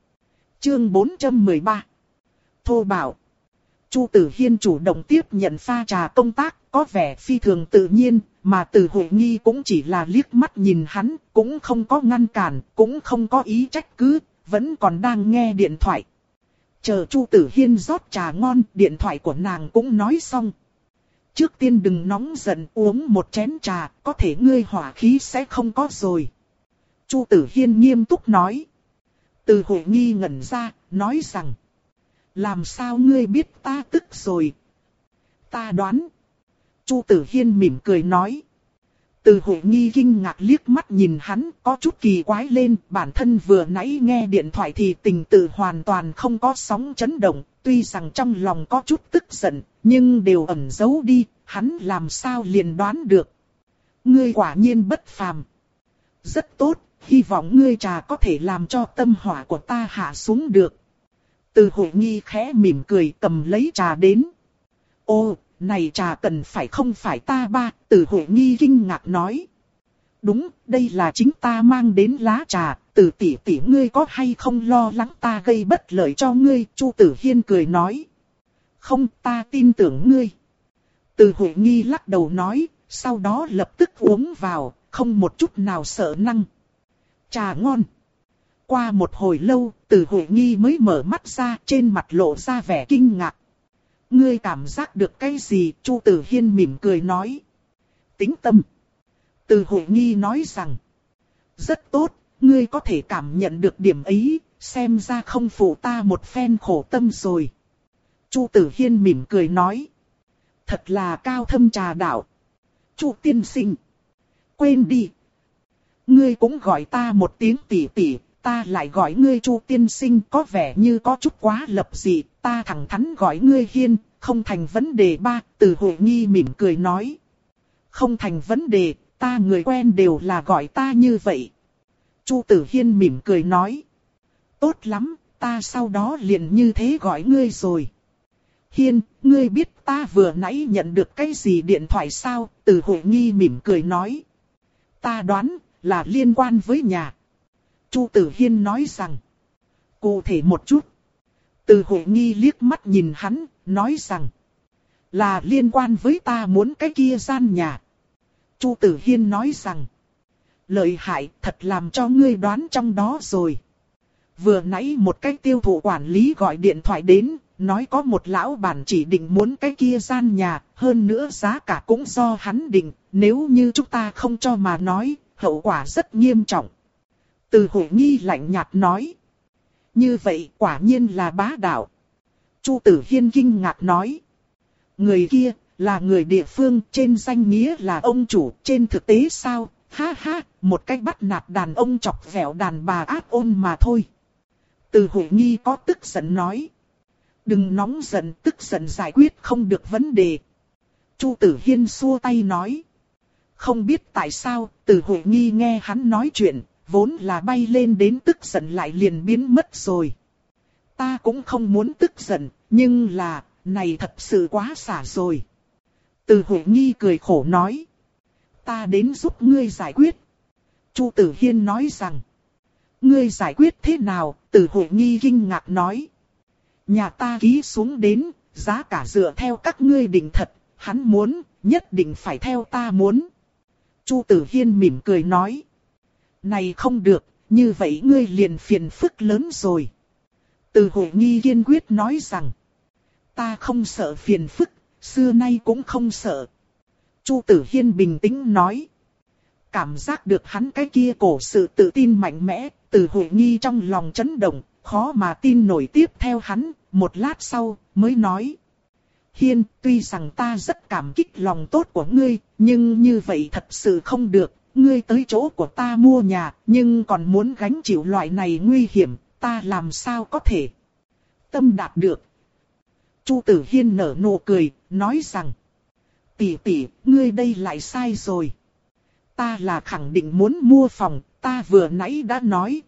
Chương bốn trăm mười ba. Thô bạo. Chu Tử Hiên chủ động tiếp nhận pha trà công tác, có vẻ phi thường tự nhiên, mà Từ Huệ Nghi cũng chỉ là liếc mắt nhìn hắn, cũng không có ngăn cản, cũng không có ý trách cứ, vẫn còn đang nghe điện thoại. Chờ Chu Tử Hiên rót trà ngon, điện thoại của nàng cũng nói xong. Trước tiên đừng nóng giận, uống một chén trà, có thể ngươi hỏa khí sẽ không có rồi. Chu Tử Hiên nghiêm túc nói. Từ Huệ Nghi ngẩn ra, nói rằng. Làm sao ngươi biết ta tức rồi? Ta đoán. Chu Tử Hiên mỉm cười nói. Từ Huệ Nghi kinh ngạc liếc mắt nhìn hắn, có chút kỳ quái lên, bản thân vừa nãy nghe điện thoại thì tình tự hoàn toàn không có sóng chấn động, tuy rằng trong lòng có chút tức giận, nhưng đều ẩn giấu đi, hắn làm sao liền đoán được. Ngươi quả nhiên bất phàm. Rất tốt, hy vọng ngươi trà có thể làm cho tâm hỏa của ta hạ xuống được. Từ Huệ Nghi khẽ mỉm cười cầm lấy trà đến. Ô, này trà cần phải không phải ta ba, Từ Huệ Nghi kinh ngạc nói. Đúng, đây là chính ta mang đến lá trà, Từ tỷ tỷ ngươi có hay không lo lắng ta gây bất lợi cho ngươi, Chu Tử Hiên cười nói. Không, ta tin tưởng ngươi. Từ Huệ Nghi lắc đầu nói, sau đó lập tức uống vào, không một chút nào sợ năng. Trà ngon. Qua một hồi lâu, Từ Huệ Nghi mới mở mắt ra, trên mặt lộ ra vẻ kinh ngạc. Ngươi cảm giác được cái gì? Chu Tử Hiên mỉm cười nói. Tĩnh tâm. Từ Huệ Nghi nói rằng. Rất tốt, ngươi có thể cảm nhận được điểm ấy, xem ra không phụ ta một phen khổ tâm rồi. Chu Tử Hiên mỉm cười nói. Thật là cao thâm trà đạo. Chu tiên sinh. Quên đi. Ngươi cũng gọi ta một tiếng tỷ tỷ, ta lại gọi ngươi Chu tiên sinh, có vẻ như có chút quá lập dị, ta thẳng thắn gọi ngươi Hiên, không thành vấn đề. Ba, Từ Huệ Nghi mỉm cười nói. Không thành vấn đề, ta người quen đều là gọi ta như vậy. Chu Tử Hiên mỉm cười nói. Tốt lắm, ta sau đó liền như thế gọi ngươi rồi. Hiên, ngươi biết ta vừa nãy nhận được cái gì điện thoại sao? Từ Huệ Nghi mỉm cười nói. Ta đoán là liên quan với nhà. Chu Tử Hiên nói rằng. Cụ thể một chút. Từ Huệ Nghi liếc mắt nhìn hắn, nói rằng. Là liên quan với ta muốn cái kia gian nhà. Chu Tử Hiên nói rằng, lợi hại, thật làm cho ngươi đoán trong đó rồi. Vừa nãy một cái tiêu thụ quản lý gọi điện thoại đến, nói có một lão bản chỉ định muốn cái kia gian nhà, hơn nữa giá cả cũng do hắn định, nếu như chúng ta không cho mà nói, hậu quả rất nghiêm trọng. Từ Hội Nghi lạnh nhạt nói, như vậy quả nhiên là bá đạo. Chu Tử Hiên kinh ngạc nói, người kia là người địa phương, trên danh nghĩa là ông chủ, trên thực tế sao? Ha ha, một cách bắt nạt đàn ông chọc vẻo đàn bà ác ôn mà thôi. Từ Hội Nghi có tức giận nói, đừng nóng giận, tức giận giải quyết không được vấn đề. Chu Tử Hiên xua tay nói, không biết tại sao, Từ Hội Nghi nghe hắn nói chuyện, vốn là bay lên đến tức giận lại liền biến mất rồi. Ta cũng không muốn tức giận, nhưng là, này thật sự quá xả rồi. Từ Hội Nghi cười khổ nói, ta đến giúp ngươi giải quyết. Chu Tử Hiên nói rằng, ngươi giải quyết thế nào? Từ Hội Nghi kinh ngạc nói, nhà ta ký xuống đến, giá cả dựa theo các ngươi định thật, hắn muốn, nhất định phải theo ta muốn. Chu Tử Hiên mỉm cười nói, này không được, như vậy ngươi liền phiền phức lớn rồi. Từ Hội Nghi kiên quyết nói rằng, ta không sợ phiền phức, xưa nay cũng không sợ. Chu Tử Hiên bình tĩnh nói, cảm giác được hắn cái kia cổ sự tự tin mạnh mẽ, Từ Hội Nghi trong lòng chấn động, khó mà tin nổi. Tiếp theo hắn, một lát sau, mới nói, Hiên, tuy rằng ta rất cảm kích lòng tốt của ngươi, nhưng như vậy thật sự không được, ngươi tới chỗ của ta mua nhà, nhưng còn muốn gánh chịu loại này nguy hiểm, ta làm sao có thể tâm đạt được. Chu Tử Hiên nở nụ cười, nói rằng, tỷ tỷ, ngươi đây lại sai rồi. Ta là khẳng định muốn mua phòng, ta vừa nãy đã nói.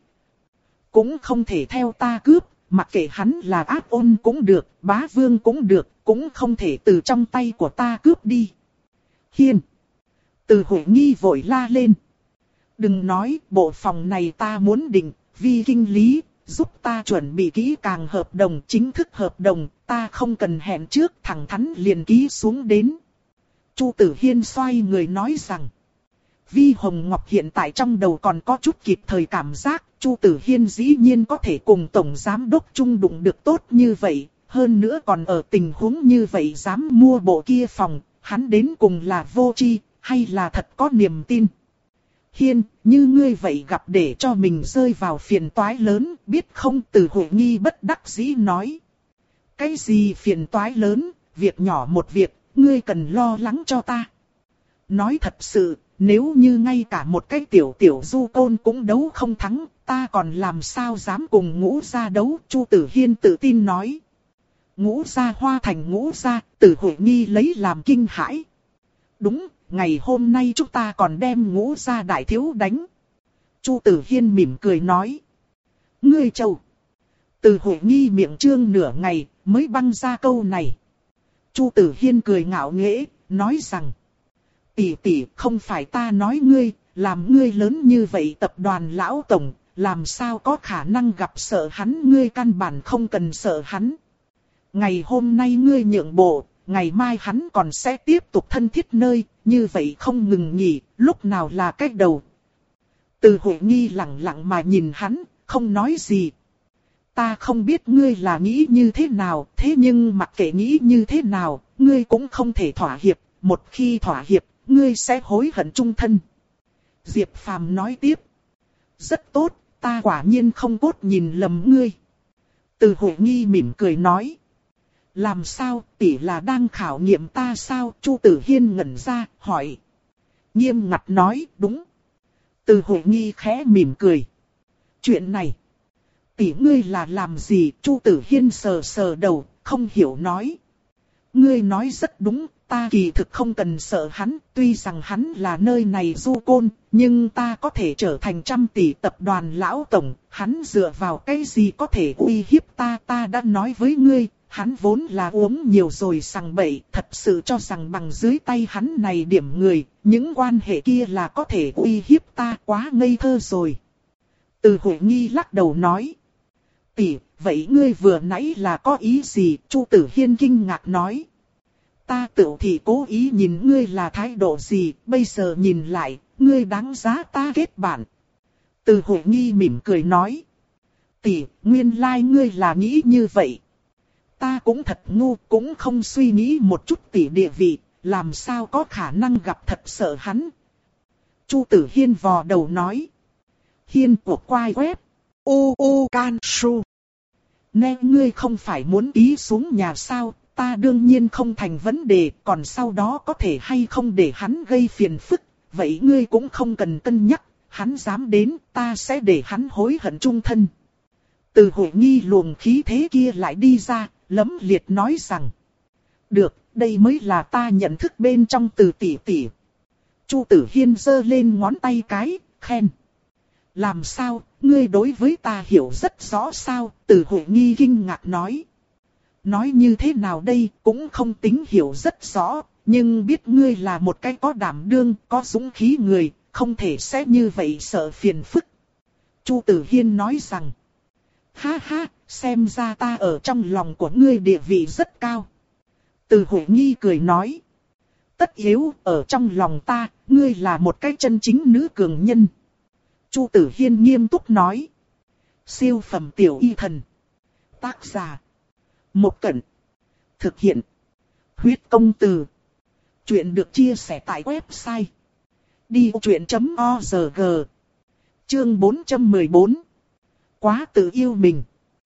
Cũng không thể theo ta cướp, mặc kệ hắn là ác ôn cũng được, bá vương cũng được, cũng không thể từ trong tay của ta cướp đi. Hiên. Từ Hội Nghi vội la lên. Đừng nói, bộ phòng này ta muốn định, vi kinh lý, giúp ta chuẩn bị kỹ càng hợp đồng, chính thức hợp đồng, ta không cần hẹn trước, thẳng thắn liền ký xuống đến. Chu Tử Hiên xoay người nói rằng, Vi Hồng Ngọc hiện tại trong đầu còn có chút kịp thời cảm giác, Chu Tử Hiên dĩ nhiên có thể cùng Tổng Giám Đốc chung đụng được tốt như vậy, hơn nữa còn ở tình huống như vậy dám mua bộ kia phòng, hắn đến cùng là vô tri hay là thật có niềm tin. Hiên, như ngươi vậy gặp để cho mình rơi vào phiền toái lớn, biết không? Từ Hội Nghi bất đắc dĩ nói. Cái gì phiền toái lớn, việc nhỏ một việc, ngươi cần lo lắng cho ta. Nói thật sự, nếu như ngay cả một cái tiểu tiểu du côn cũng đấu không thắng, ta còn làm sao dám cùng Ngũ gia đấu? Chu Tử Hiên tự tin nói. Ngũ gia Hoa Thành Ngũ gia, Từ Hội Nghi lấy làm kinh hãi. Đúng, ngày hôm nay chúng ta còn đem Ngũ gia đại thiếu đánh. Chu Tử Hiên mỉm cười nói. Ngươi Châu. Từ Hội Nghi miệng trương nửa ngày, mới băng ra câu này. Chu Tử Hiên cười ngạo nghễ, nói rằng. Tỷ tỷ, không phải ta nói ngươi, làm ngươi lớn như vậy tập đoàn lão tổng, làm sao có khả năng gặp sợ hắn? Ngươi căn bản không cần sợ hắn. Ngày hôm nay ngươi nhượng bộ, ngày mai hắn còn sẽ tiếp tục thân thiết nơi, như vậy không ngừng nghỉ, lúc nào là cách đầu. Từ Hội Nghi lặng lặng mà nhìn hắn, không nói gì. Ta không biết ngươi là nghĩ như thế nào, thế nhưng mặc kệ nghĩ như thế nào, ngươi cũng không thể thỏa hiệp, một khi thỏa hiệp, ngươi sẽ hối hận chung thân. Diệp Phàm nói tiếp. Rất tốt, ta quả nhiên không cốt nhìn lầm ngươi. Từ Hội Nghi mỉm cười nói. Làm sao, tỷ là đang khảo nghiệm ta sao? Chu Tử Hiên ngẩn ra, hỏi. Nghiêm ngặt nói, đúng. Từ Hội Nghi khẽ mỉm cười. Chuyện này, tỷ ngươi là làm gì? Chu Tử Hiên sờ sờ đầu, không hiểu nói. Ngươi nói rất đúng, ta kỳ thực không cần sợ hắn, tuy rằng hắn là nơi này du côn, nhưng ta có thể trở thành trăm tỷ tập đoàn lão tổng, hắn dựa vào cái gì có thể uy hiếp ta? Ta đã nói với ngươi, hắn vốn là uống nhiều rồi sằng bậy, thật sự cho rằng bằng dưới tay hắn này điểm người, những quan hệ kia là có thể uy hiếp ta, quá ngây thơ rồi. Từ Hội Nghi lắc đầu nói. Tỷ, vậy ngươi vừa nãy là có ý gì? Chu Tử Hiên kinh ngạc nói. ta tự thì cố ý nhìn ngươi là thái độ gì, bây giờ nhìn lại, ngươi đáng giá ta kết bạn. Từ Huệ Nghi mỉm cười nói. Tỷ, nguyên lai ngươi là nghĩ như vậy. Ta cũng thật ngu, cũng không suy nghĩ một chút tỷ địa vị, làm sao có khả năng gặp thật sợ hắn. Chu Tử Hiên vò đầu nói. Hiên của quai web. U U Can Su. Nè ngươi không phải muốn ký xuống nhà sao, ta đương nhiên không thành vấn đề, còn sau đó có thể hay không để hắn gây phiền phức, vậy ngươi cũng không cần cân nhắc, hắn dám đến, ta sẽ để hắn hối hận chung thân. Từ Huệ Nghi luồng khí thế kia lại đi ra, lấm liệt nói rằng. Được, đây mới là ta nhận thức bên trong Từ tỷ tỷ. Chu Tử Hiên giơ lên ngón tay cái, khen. Làm sao, ngươi đối với ta hiểu rất rõ sao, Từ Huệ Nghi kinh ngạc nói. Nói như thế nào đây, cũng không tính hiểu rất rõ, nhưng biết ngươi là một cái có đảm đương, có dũng khí người, không thể sẽ như vậy sợ phiền phức. Chu Tử Hiên nói rằng. Ha ha, xem ra ta ở trong lòng của ngươi địa vị rất cao. Từ Huệ Nghi cười nói. Tất yếu, ở trong lòng ta, ngươi là một cái chân chính nữ cường nhân. Chu Tử Hiên nghiêm túc nói. Siêu phẩm tiểu y thần. Tác giả. Một Cẩn. Thực hiện. Huyết công từ. Chuyện được chia sẻ tại website. đi truyện chấm org. Chương bốn trăm mười bốn. Quá tự yêu mình.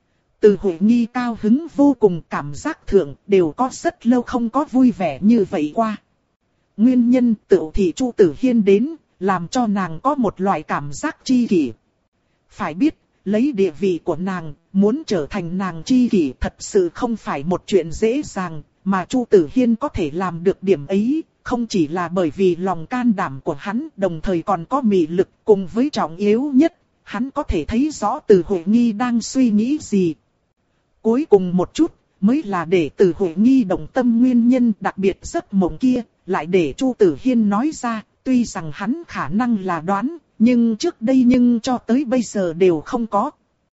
Từ Huệ Nghi cao hứng vô cùng, cảm giác thượng đều có rất lâu không có vui vẻ như vậy qua. Nguyên nhân tự thì Chu Tử Hiên đến, làm cho nàng có một loại cảm giác tri kỷ. Phải biết, lấy địa vị của nàng, muốn trở thành nàng tri kỷ thật sự không phải một chuyện dễ dàng, mà Chu Tử Hiên có thể làm được điểm ấy, không chỉ là bởi vì lòng can đảm của hắn, đồng thời còn có mị lực, cùng với trọng yếu nhất, hắn có thể thấy rõ Từ Huệ Nghi đang suy nghĩ gì. Cuối cùng một chút, mới là để Từ Huệ Nghi động tâm nguyên nhân, đặc biệt giấc mộng kia, lại để Chu Tử Hiên nói ra, tuy rằng hắn khả năng là đoán, nhưng trước đây nhưng cho tới bây giờ đều không có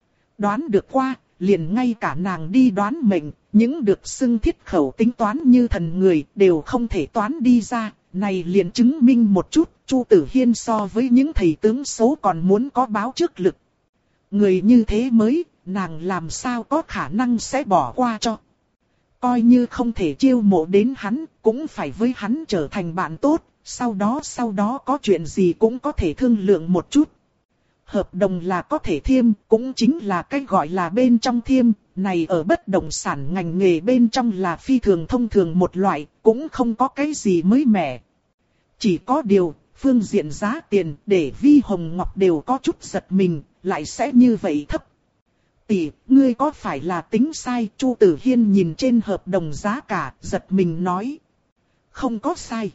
đoán được qua, liền ngay cả nàng đi đoán mệnh, những được xưng thiết khẩu tính toán như thần người đều không thể toán đi ra, này liền chứng minh một chút, Chu Tử Hiên so với những thầy tướng số còn muốn có báo trước lực. Người như thế mới, nàng làm sao có khả năng sẽ bỏ qua cho. Coi như không thể chiêu mộ đến hắn, cũng phải với hắn trở thành bạn tốt, sau đó sau đó có chuyện gì cũng có thể thương lượng một chút. Hợp đồng là có thể thiêm, cũng chính là cái gọi là bên trong thiêm, này ở bất động sản ngành nghề bên trong là phi thường thông thường một loại, cũng không có cái gì mới mẻ. Chỉ có điều, phương diện giá tiền để Vi Hồng Ngọc đều có chút giật mình, lại sẽ như vậy thấp. Tỷ, ngươi có phải là tính sai? Chu Tử Hiên nhìn trên hợp đồng giá cả, giật mình nói. Không có sai.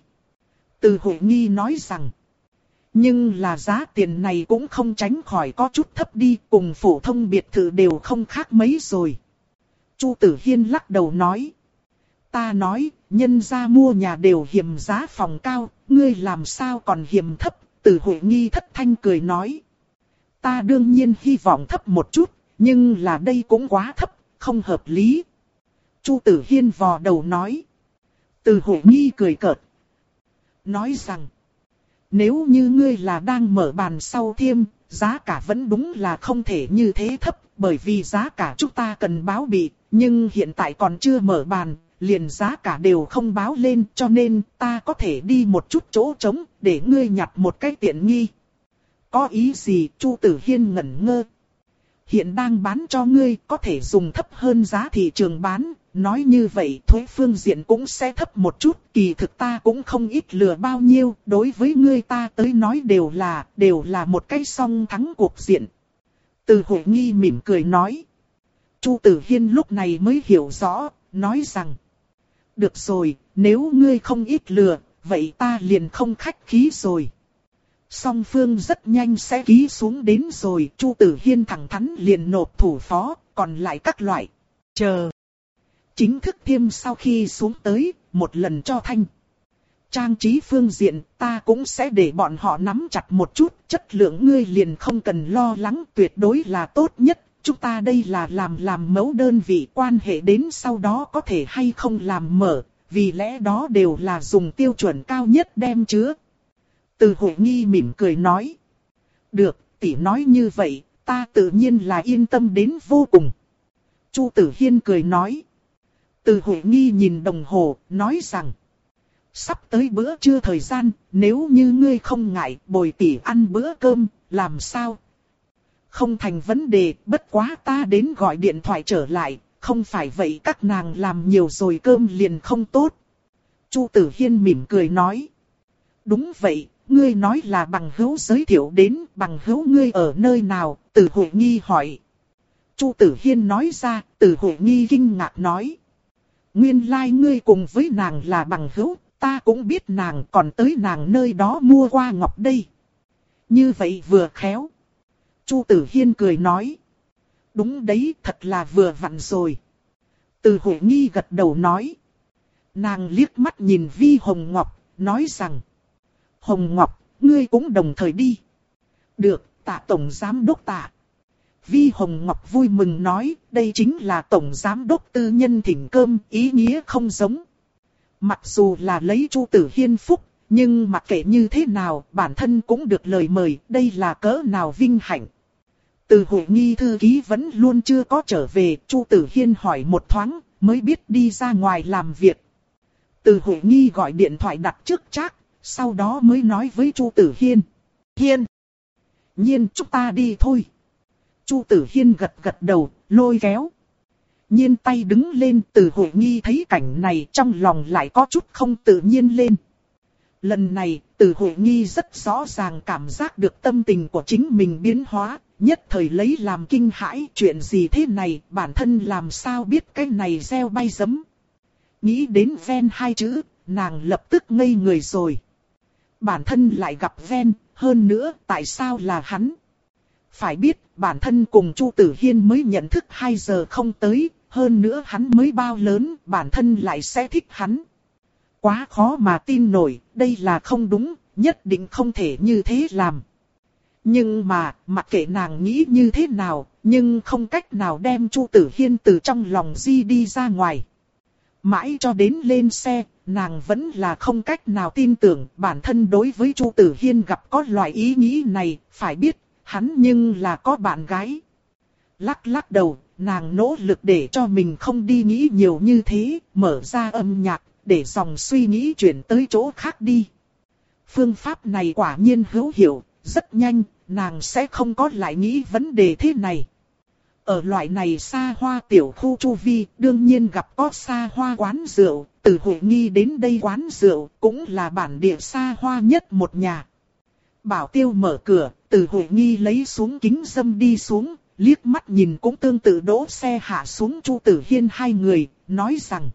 Từ Huệ Nghi nói rằng. Nhưng là giá tiền này cũng không tránh khỏi có chút thấp đi, cùng phổ thông biệt thự đều không khác mấy rồi. Chu Tử Hiên lắc đầu nói. Ta nói, nhân gia mua nhà đều hiểm giá phòng cao, ngươi làm sao còn hiểm thấp? Từ Huệ Nghi thất thanh cười nói. Ta đương nhiên hy vọng thấp một chút, nhưng là đây cũng quá thấp, không hợp lý. Chu Tử Hiên vò đầu nói. Từ Huệ Nghi cười cợt. Nói rằng. Nếu như ngươi là đang mở bàn sau thiêm, giá cả vẫn đúng là không thể như thế thấp, bởi vì giá cả chúng ta cần báo bị, nhưng hiện tại còn chưa mở bàn, liền giá cả đều không báo lên, cho nên ta có thể đi một chút chỗ trống, để ngươi nhặt một cái tiện nghi. Có ý gì? Chu Tử Hiên ngẩn ngơ. Hiện đang bán cho ngươi, có thể dùng thấp hơn giá thị trường bán, nói như vậy thuế phương diện cũng sẽ thấp một chút, kỳ thực ta cũng không ít lừa bao nhiêu, đối với ngươi ta tới nói đều là, đều là một cái song thắng cuộc diện. Từ Huệ Nghi mỉm cười nói. Chu Tử Hiên lúc này mới hiểu rõ, nói rằng. Được rồi, nếu ngươi không ít lừa, vậy ta liền không khách khí rồi. Song phương rất nhanh sẽ ký xuống đến rồi, Chu Tử Hiên thẳng thắn liền nộp thủ phó, còn lại các loại. Chờ. Chính thức thiêm sau khi xuống tới, một lần cho thanh. Trang trí phương diện, ta cũng sẽ để bọn họ nắm chặt một chút, chất lượng ngươi liền không cần lo lắng, tuyệt đối là tốt nhất. Chúng ta đây là làm làm mẫu đơn vị, quan hệ đến sau đó có thể hay không làm mở, vì lẽ đó đều là dùng tiêu chuẩn cao nhất đem chứa. Từ Huệ Nghi mỉm cười nói. Được, tỷ nói như vậy, ta tự nhiên là yên tâm đến vô cùng. Chu Tử Hiên cười nói. Từ Huệ Nghi nhìn đồng hồ, nói rằng. Sắp tới bữa trưa thời gian, nếu như ngươi không ngại bồi tỷ ăn bữa cơm, làm sao? Không thành vấn đề, bất quá ta đến gọi điện thoại trở lại, không phải vậy các nàng làm nhiều rồi cơm liền không tốt. Chu Tử Hiên mỉm cười nói. Đúng vậy, ngươi nói là bằng hữu giới thiệu đến, bằng hữu ngươi ở nơi nào? Từ Huệ Nghi hỏi. Chu Tử Hiên nói ra, Từ Huệ Nghi kinh ngạc nói. Nguyên lai like ngươi cùng với nàng là bằng hữu, ta cũng biết nàng còn tới nàng nơi đó mua hoa ngọc đây. Như vậy vừa khéo. Chu Tử Hiên cười nói. Đúng đấy, thật là vừa vặn rồi. Từ Huệ Nghi gật đầu nói. Nàng liếc mắt nhìn Vi Hồng Ngọc, nói rằng. Hồng Ngọc, ngươi cũng đồng thời đi. Được, tạ tổng giám đốc tạ. Vi Hồng Ngọc vui mừng nói, đây chính là tổng giám đốc tư nhân thỉnh cơm, ý nghĩa không giống. Mặc dù là lấy Chu Tử Hiên phúc, nhưng mặc kệ như thế nào, bản thân cũng được lời mời, đây là cỡ nào vinh hạnh. Từ Huệ Nghi thư ký vẫn luôn chưa có trở về, Chu Tử Hiên hỏi một thoáng, mới biết đi ra ngoài làm việc. Từ Huệ Nghi gọi điện thoại đặt trước Trác, sau đó mới nói với Chu Tử Hiên. Hiên! Nhiên chúng ta đi thôi. Chu Tử Hiên gật gật đầu, lôi kéo. Nhiên tay đứng lên, Từ Huệ Nghi thấy cảnh này trong lòng lại có chút không tự nhiên lên. Lần này, Từ Huệ Nghi rất rõ ràng cảm giác được tâm tình của chính mình biến hóa, nhất thời lấy làm kinh hãi. Chuyện gì thế này, bản thân làm sao biết cái này gieo bay giấm. Nghĩ đến ven hai chữ, nàng lập tức ngây người rồi. Bản thân lại gặp ven, hơn nữa tại sao là hắn. Phải biết, bản thân cùng Chu Tử Hiên mới nhận thức hai giờ không tới, hơn nữa hắn mới bao lớn, bản thân lại sẽ thích hắn. Quá khó mà tin nổi, đây là không đúng, nhất định không thể như thế làm. Nhưng mà, mặc kệ nàng nghĩ như thế nào, nhưng không cách nào đem Chu Tử Hiên từ trong lòng di đi ra ngoài. Mãi cho đến lên xe, nàng vẫn là không cách nào tin tưởng bản thân đối với Chu Tử Hiên gặp có loại ý nghĩ này, phải biết, hắn nhưng là có bạn gái. Lắc lắc đầu, nàng nỗ lực để cho mình không đi nghĩ nhiều như thế, mở ra âm nhạc, để dòng suy nghĩ chuyển tới chỗ khác đi. Phương pháp này quả nhiên hữu hiệu, rất nhanh, nàng sẽ không có lại nghĩ vấn đề thế này. Ở loại này xa hoa tiểu khu chu vi, đương nhiên gặp có xa hoa quán rượu, Từ Huệ Nghi đến đây quán rượu cũng là bản địa xa hoa nhất một nhà. Bảo tiêu mở cửa, Từ Huệ Nghi lấy xuống kính dâm đi xuống, liếc mắt nhìn cũng tương tự đỗ xe hạ xuống Chu Tử Hiên hai người, nói rằng.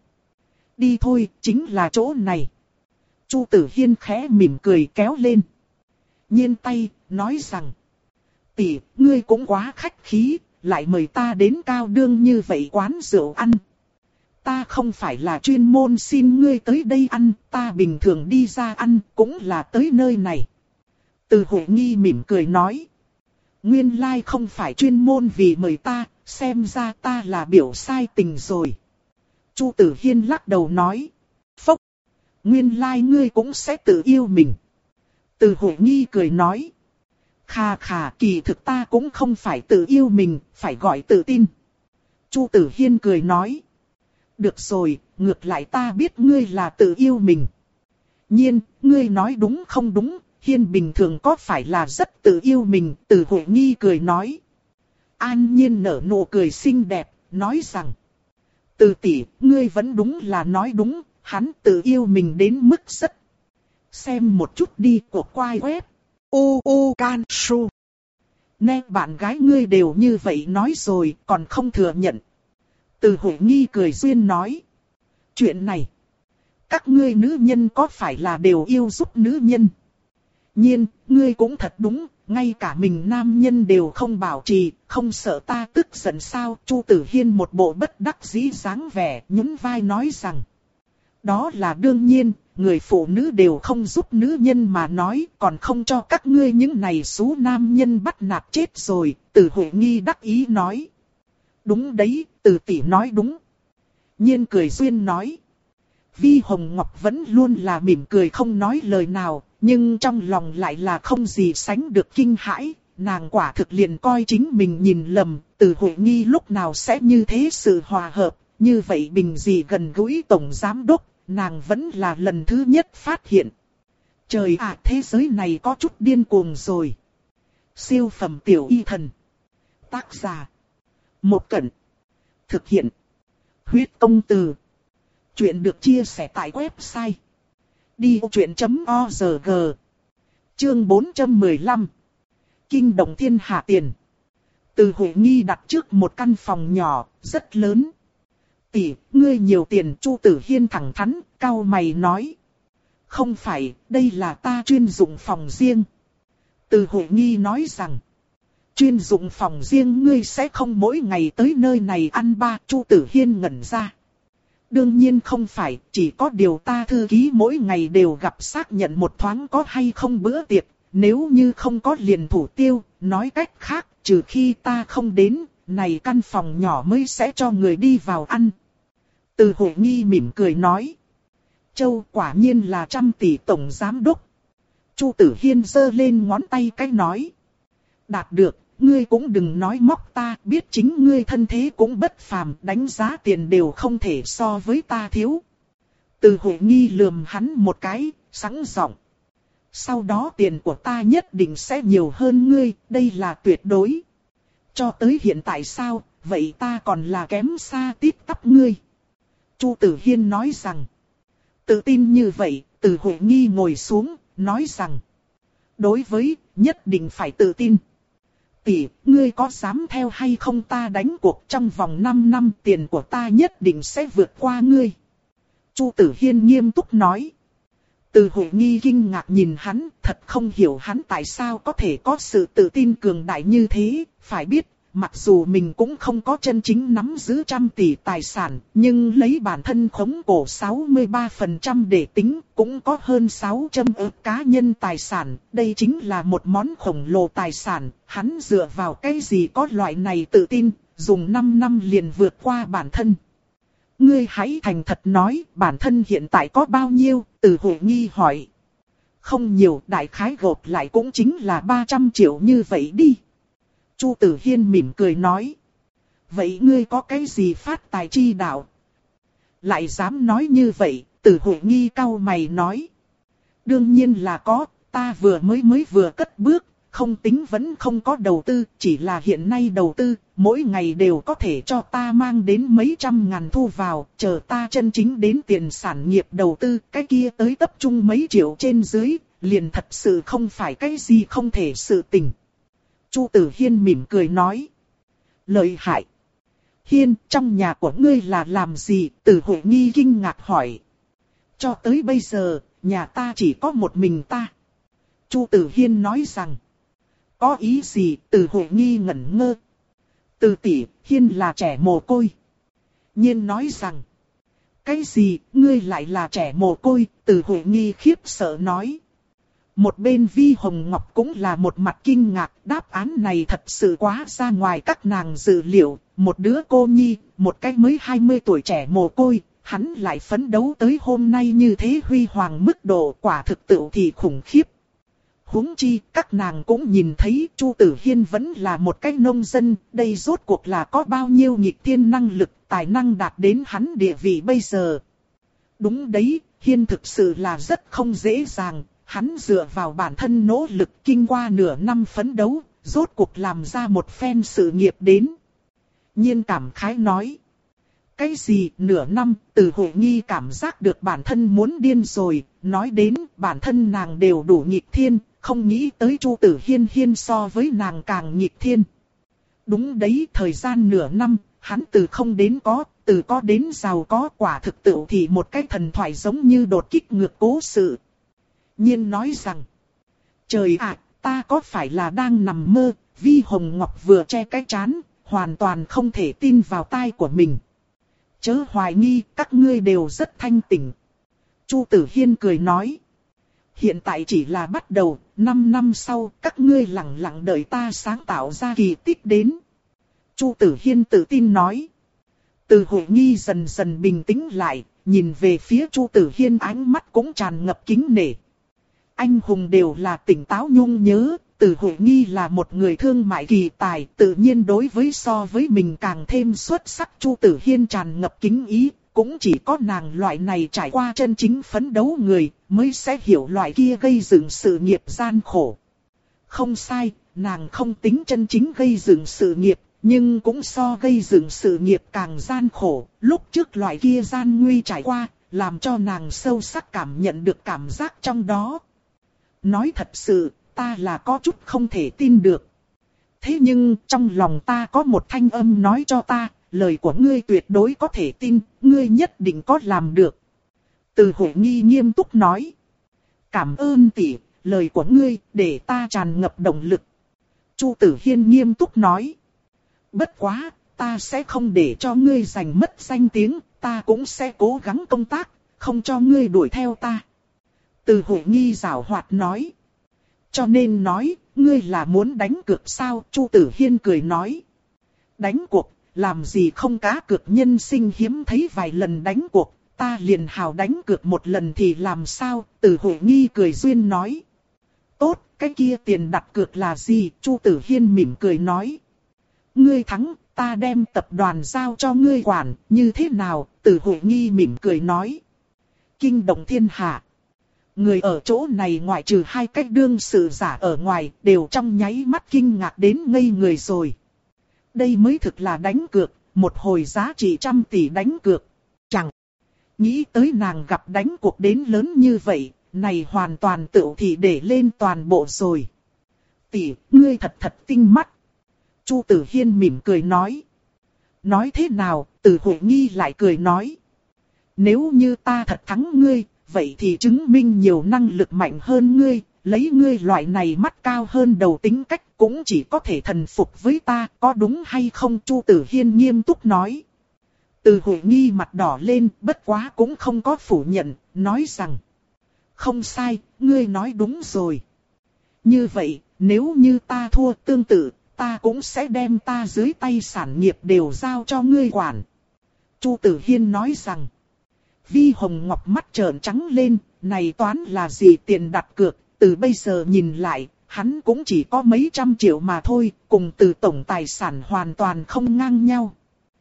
Đi thôi, chính là chỗ này. Chu Tử Hiên khẽ mỉm cười kéo lên. Nhiên tay, nói rằng. Tỷ, ngươi cũng quá khách khí, lại mời ta đến cao đương như vậy quán rượu ăn. Ta không phải là chuyên môn xin ngươi tới đây ăn, ta bình thường đi ra ăn, cũng là tới nơi này. Từ Huệ Nghi mỉm cười nói. Nguyên lai like không phải chuyên môn vì mời ta, xem ra ta là biểu sai tình rồi. Chu Tử Hiên lắc đầu nói. Phốc, nguyên lai like ngươi cũng sẽ tự yêu mình. Từ Huệ Nghi cười nói. Khà khà, kỳ thực ta cũng không phải tự yêu mình, phải gọi tự tin. Chu Tử Hiên cười nói. Được rồi, ngược lại ta biết ngươi là tự yêu mình. Nhiên, ngươi nói đúng không đúng, Hiên bình thường có phải là rất tự yêu mình, Từ Huệ Nghi cười nói. An Nhiên nở nụ cười xinh đẹp, nói rằng. Từ tỷ, ngươi vẫn đúng là nói đúng, hắn tự yêu mình đến mức rất. Xem một chút đi của quai web. U U Can Su. Nè bạn gái ngươi đều như vậy nói rồi, còn không thừa nhận. Từ Huệ Nghi cười duyên nói. Chuyện này, các ngươi nữ nhân có phải là đều yêu giúp nữ nhân? Nhiên, ngươi cũng thật đúng, ngay cả mình nam nhân đều không bảo trì, không sợ ta tức giận sao? Chu Tử Hiên một bộ bất đắc dĩ dáng vẻ, nhún vai nói rằng. Đó là đương nhiên, người phụ nữ đều không giúp nữ nhân mà nói, còn không cho các ngươi những này xú nam nhân bắt nạt chết rồi, Từ Huệ Nghi đắc ý nói. Đúng đấy, Từ tỷ nói đúng. Nhiên cười duyên nói. Vi Hồng Ngọc vẫn luôn là mỉm cười không nói lời nào, nhưng trong lòng lại là không gì sánh được kinh hãi. Nàng quả thực liền coi chính mình nhìn lầm, Từ Huệ Nghi lúc nào sẽ như thế sự hòa hợp, như vậy bình dị gần gũi tổng giám đốc, nàng vẫn là lần thứ nhất phát hiện. Trời ạ, thế giới này có chút điên cuồng rồi. Siêu phẩm tiểu y thần. Tác giả. Một Cẩn. Thực hiện. Huyết công từ. Chuyện được chia sẻ tại website. đi vô chuyện chấm org. Chương bốn trăm mười lăm. Kinh động thiên hạ tiền. Từ Huệ Nghi đặt trước một căn phòng nhỏ, rất lớn. Tỷ, ngươi nhiều tiền. Chu Tử Hiên thẳng thắn, cau mày nói. Không phải, đây là ta chuyên dụng phòng riêng. Từ Huệ Nghi nói rằng. Chuyên dụng phòng riêng ngươi sẽ không mỗi ngày tới nơi này ăn ba. Chu Tử Hiên ngẩn ra. Đương nhiên không phải, chỉ có điều ta thư ký mỗi ngày đều gặp xác nhận một thoáng có hay không bữa tiệc. Nếu như không có liền thủ tiêu, nói cách khác, trừ khi ta không đến, này căn phòng nhỏ mới sẽ cho người đi vào ăn. Từ Huệ Nghi mỉm cười nói. Châu quả nhiên là trăm tỷ tổng giám đốc. Chu Tử Hiên giơ lên ngón tay cái nói. Đạt được, ngươi cũng đừng nói móc ta, biết chính ngươi thân thế cũng bất phàm, đánh giá tiền đều không thể so với ta thiếu. Từ Huệ Nghi lườm hắn một cái, sẵn giọng. Sau đó tiền của ta nhất định sẽ nhiều hơn ngươi, đây là tuyệt đối. Cho tới hiện tại sao, vậy ta còn là kém xa tít tắp ngươi. Chu Tử Hiên nói rằng. Tự tin như vậy, Từ Huệ Nghi ngồi xuống, nói rằng. Đối với, nhất định phải tự tin. Tỷ, ngươi có dám theo hay không ta đánh cuộc trong vòng năm năm tiền của ta nhất định sẽ vượt qua ngươi. Chu Tử Hiên nghiêm túc nói. Từ Huệ Nghi kinh ngạc nhìn hắn, thật không hiểu hắn tại sao có thể có sự tự tin cường đại như thế, phải biết. Mặc dù mình cũng không có chân chính nắm giữ trăm tỷ tài sản, nhưng lấy bản thân khống cổ sáu mươi ba phần trăm để tính, cũng có hơn sáu trăm ức cá nhân tài sản. Đây chính là một món khổng lồ tài sản, hắn dựa vào cái gì có loại này tự tin, dùng năm năm liền vượt qua bản thân. Ngươi hãy thành thật nói, bản thân hiện tại có bao nhiêu, Từ Huệ Nghi hỏi. Không nhiều, đại khái gộp lại cũng chính là ba trăm triệu như vậy đi. Chu Tử Hiên mỉm cười nói. Vậy ngươi có cái gì phát tài chi đạo? Lại dám nói như vậy, Từ Huệ Nghi cau mày nói. Đương nhiên là có, ta vừa mới mới vừa cất bước, không tính vẫn không có đầu tư, chỉ là hiện nay đầu tư, mỗi ngày đều có thể cho ta mang đến mấy trăm ngàn thu vào, chờ ta chân chính đến tiền sản nghiệp đầu tư, cái kia tới tập trung mấy triệu trên dưới, liền thật sự không phải cái gì không thể sự tình. Chu Tử Hiên mỉm cười nói. Lợi hại. Hiên, trong nhà của ngươi là làm gì? Từ Huệ Nghi kinh ngạc hỏi. Cho tới bây giờ, nhà ta chỉ có một mình ta. Chu Tử Hiên nói rằng. Có ý gì? Từ Huệ Nghi ngẩn ngơ. Từ tỷ, Hiên là trẻ mồ côi. Nhiên nói rằng. Cái gì? Ngươi lại là trẻ mồ côi? Từ Huệ Nghi khiếp sợ nói. Một bên Vi Hồng Ngọc cũng là một mặt kinh ngạc, đáp án này thật sự quá ra ngoài các nàng dự liệu, một đứa cô nhi, một cái mới hai mươi tuổi trẻ mồ côi, hắn lại phấn đấu tới hôm nay như thế huy hoàng mức độ quả thực tự thì khủng khiếp. Huống chi, các nàng cũng nhìn thấy Chu Tử Hiên vẫn là một cái nông dân, đây rốt cuộc là có bao nhiêu nghịch thiên năng lực, tài năng đạt đến hắn địa vị bây giờ. Đúng đấy, Hiên thực sự là rất không dễ dàng. Hắn dựa vào bản thân nỗ lực kinh qua nửa năm phấn đấu, rốt cuộc làm ra một phen sự nghiệp đến. Nhiên cảm khái nói. Cái gì nửa năm, Từ Huệ Nghi cảm giác được bản thân muốn điên rồi, nói đến bản thân nàng đều đủ nghịch thiên, không nghĩ tới Chu Tử Hiên Hiên so với nàng càng nghịch thiên. Đúng đấy, thời gian nửa năm, hắn từ không đến có, từ có đến giàu có, quả thực tự thì một cái thần thoại giống như đột kích ngược cố sự. Nhiên nói rằng, trời ạ, ta có phải là đang nằm mơ? Vi Hồng Ngọc vừa che cái trán, hoàn toàn không thể tin vào tai của mình. Chớ hoài nghi, các ngươi đều rất thanh tỉnh. Chu Tử Hiên cười nói, hiện tại chỉ là bắt đầu, năm năm sau các ngươi lặng lặng đợi ta sáng tạo ra kỳ tích đến. Chu Tử Hiên tự tin nói. Từ Huệ Nghi dần dần bình tĩnh lại, nhìn về phía Chu Tử Hiên ánh mắt cũng tràn ngập kính nể. Anh hùng đều là tỉnh táo nhung nhớ, Từ Huệ Nghi là một người thương mại kỳ tài, tự nhiên đối với so với mình càng thêm xuất sắc Chu Tử Hiên tràn ngập kính ý, cũng chỉ có nàng loại này trải qua chân chính phấn đấu người, mới sẽ hiểu loại kia gây dựng sự nghiệp gian khổ. Không sai, nàng không tính chân chính gây dựng sự nghiệp, nhưng cũng so gây dựng sự nghiệp càng gian khổ, lúc trước loại kia gian nguy trải qua, làm cho nàng sâu sắc cảm nhận được cảm giác trong đó. Nói thật sự, ta là có chút không thể tin được. Thế nhưng, trong lòng ta có một thanh âm nói cho ta, lời của ngươi tuyệt đối có thể tin, ngươi nhất định có làm được. Từ Huệ Nghi nghiêm túc nói. Cảm ơn tỷ, lời của ngươi, để ta tràn ngập động lực. Chu Tử Hiên nghiêm túc nói. Bất quá, ta sẽ không để cho ngươi giành mất danh tiếng, ta cũng sẽ cố gắng công tác, không cho ngươi đuổi theo ta. Từ Huệ Nghi giảo hoạt nói. Cho nên nói, ngươi là muốn đánh cược sao? Chu Tử Hiên cười nói. Đánh cuộc, làm gì không cá cược, nhân sinh hiếm thấy vài lần đánh cuộc, ta liền hào đánh cược một lần thì làm sao? Từ Huệ Nghi cười duyên nói. Tốt, cái kia tiền đặt cược là gì? Chu Tử Hiên mỉm cười nói. Ngươi thắng, ta đem tập đoàn giao cho ngươi quản, như thế nào? Từ Huệ Nghi mỉm cười nói. Kinh động thiên hạ. Người ở chỗ này ngoại trừ hai cách đương sự giả ở ngoài, đều trong nháy mắt kinh ngạc đến ngây người rồi. Đây mới thực là đánh cược, một hồi giá trị trăm tỷ đánh cược. Chẳng nghĩ tới nàng gặp đánh cuộc đến lớn như vậy, này hoàn toàn tự thị để lên toàn bộ rồi. Tỷ, ngươi thật thật tinh mắt. Chu Tử Hiên mỉm cười nói. Nói thế nào? Từ Huệ Nghi lại cười nói. Nếu như ta thật thắng ngươi, vậy thì chứng minh nhiều năng lực mạnh hơn ngươi, lấy ngươi loại này mắt cao hơn đầu tính cách cũng chỉ có thể thần phục với ta, có đúng hay không? Chu Tử Hiên nghiêm túc nói. Từ Huệ Nghi mặt đỏ lên, bất quá cũng không có phủ nhận, nói rằng. Không sai, ngươi nói đúng rồi. Như vậy, nếu như ta thua tương tự, ta cũng sẽ đem ta dưới tay sản nghiệp đều giao cho ngươi quản. Chu Tử Hiên nói rằng. Vi Hồng Ngọc mắt trợn trắng lên, này toán là gì tiền đặt cược, từ bây giờ nhìn lại, hắn cũng chỉ có mấy trăm triệu mà thôi, cùng từ tổng tài sản hoàn toàn không ngang nhau.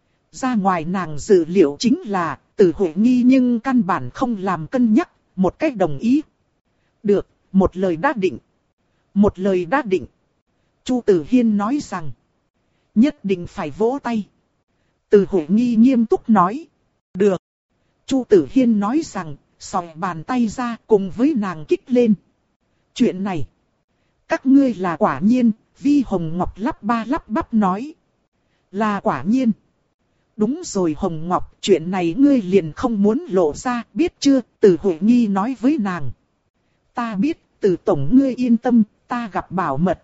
Ra ngoài nàng dự liệu chính là, Từ Huệ Nghi nhưng căn bản không làm cân nhắc, một cách đồng ý. Được, một lời đã định. Một lời đã định. Chu Tử Hiên nói rằng, nhất định phải vỗ tay. Từ Huệ Nghi nghiêm túc nói, được. Chu Tử Hiên nói rằng, sòng bàn tay ra cùng với nàng kích lên. Chuyện này, các ngươi là quả nhiên, Vi Hồng Ngọc lắp ba lắp bắp nói. Là quả nhiên. Đúng rồi Hồng Ngọc, chuyện này ngươi liền không muốn lộ ra, biết chưa? Từ Huệ Nghi nói với nàng. Ta biết, Từ tổng ngươi yên tâm, ta gặp bảo mật.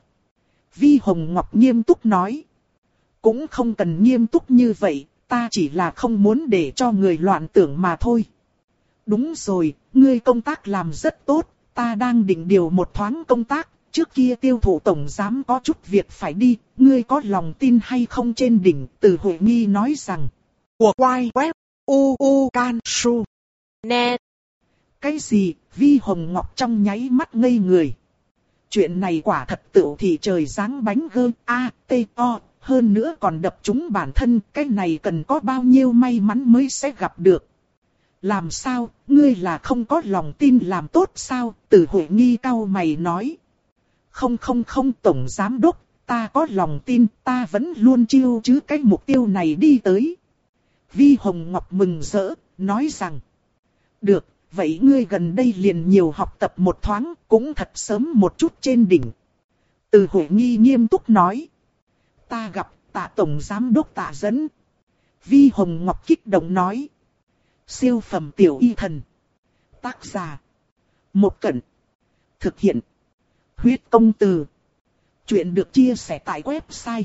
Vi Hồng Ngọc nghiêm túc nói. Cũng không cần nghiêm túc như vậy. Ta chỉ là không muốn để cho người loạn tưởng mà thôi. Đúng rồi, ngươi công tác làm rất tốt, ta đang định điều một thoáng công tác, trước kia tiêu thụ tổng giám có chút việc phải đi, ngươi có lòng tin hay không? Trên đỉnh, Từ Huệ Nghi nói rằng. Của quay web, u u can su, net. Cái gì? Vi Hồng Ngọc trong nháy mắt ngây người. Chuyện này quả thật tự thị trời giáng bánh gơ, a, t, o. Hơn nữa còn đập trúng bản thân, cái này cần có bao nhiêu may mắn mới sẽ gặp được. Làm sao, ngươi là không có lòng tin làm tốt sao? Từ Huệ Nghi cau mày nói. Không không không tổng giám đốc, ta có lòng tin, ta vẫn luôn chiêu chứ cái mục tiêu này đi tới. Vi Hồng Ngọc mừng rỡ, nói rằng. Được, vậy ngươi gần đây liền nhiều học tập một thoáng, cũng thật sớm một chút trên đỉnh. Từ Huệ Nghi nghiêm túc nói. Ta gặp Tạ tổng giám đốc Tạ dẫn. Vi Hồng Ngọc kích động nói. Siêu phẩm tiểu y thần. Tác giả. Một Cẩn. Thực hiện. Huyết công từ. Chuyện được chia sẻ tại website.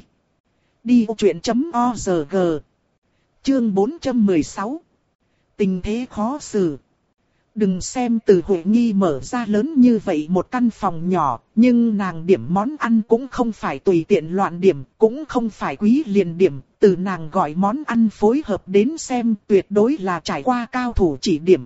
đi ô chuyện chấm o rờ gờ. Chương bốn trăm mười sáu. Tình thế khó xử. Đừng xem Từ Huệ Nghi mở ra lớn như vậy một căn phòng nhỏ, nhưng nàng điểm món ăn cũng không phải tùy tiện loạn điểm, cũng không phải quý liền điểm, từ nàng gọi món ăn phối hợp đến xem tuyệt đối là trải qua cao thủ chỉ điểm.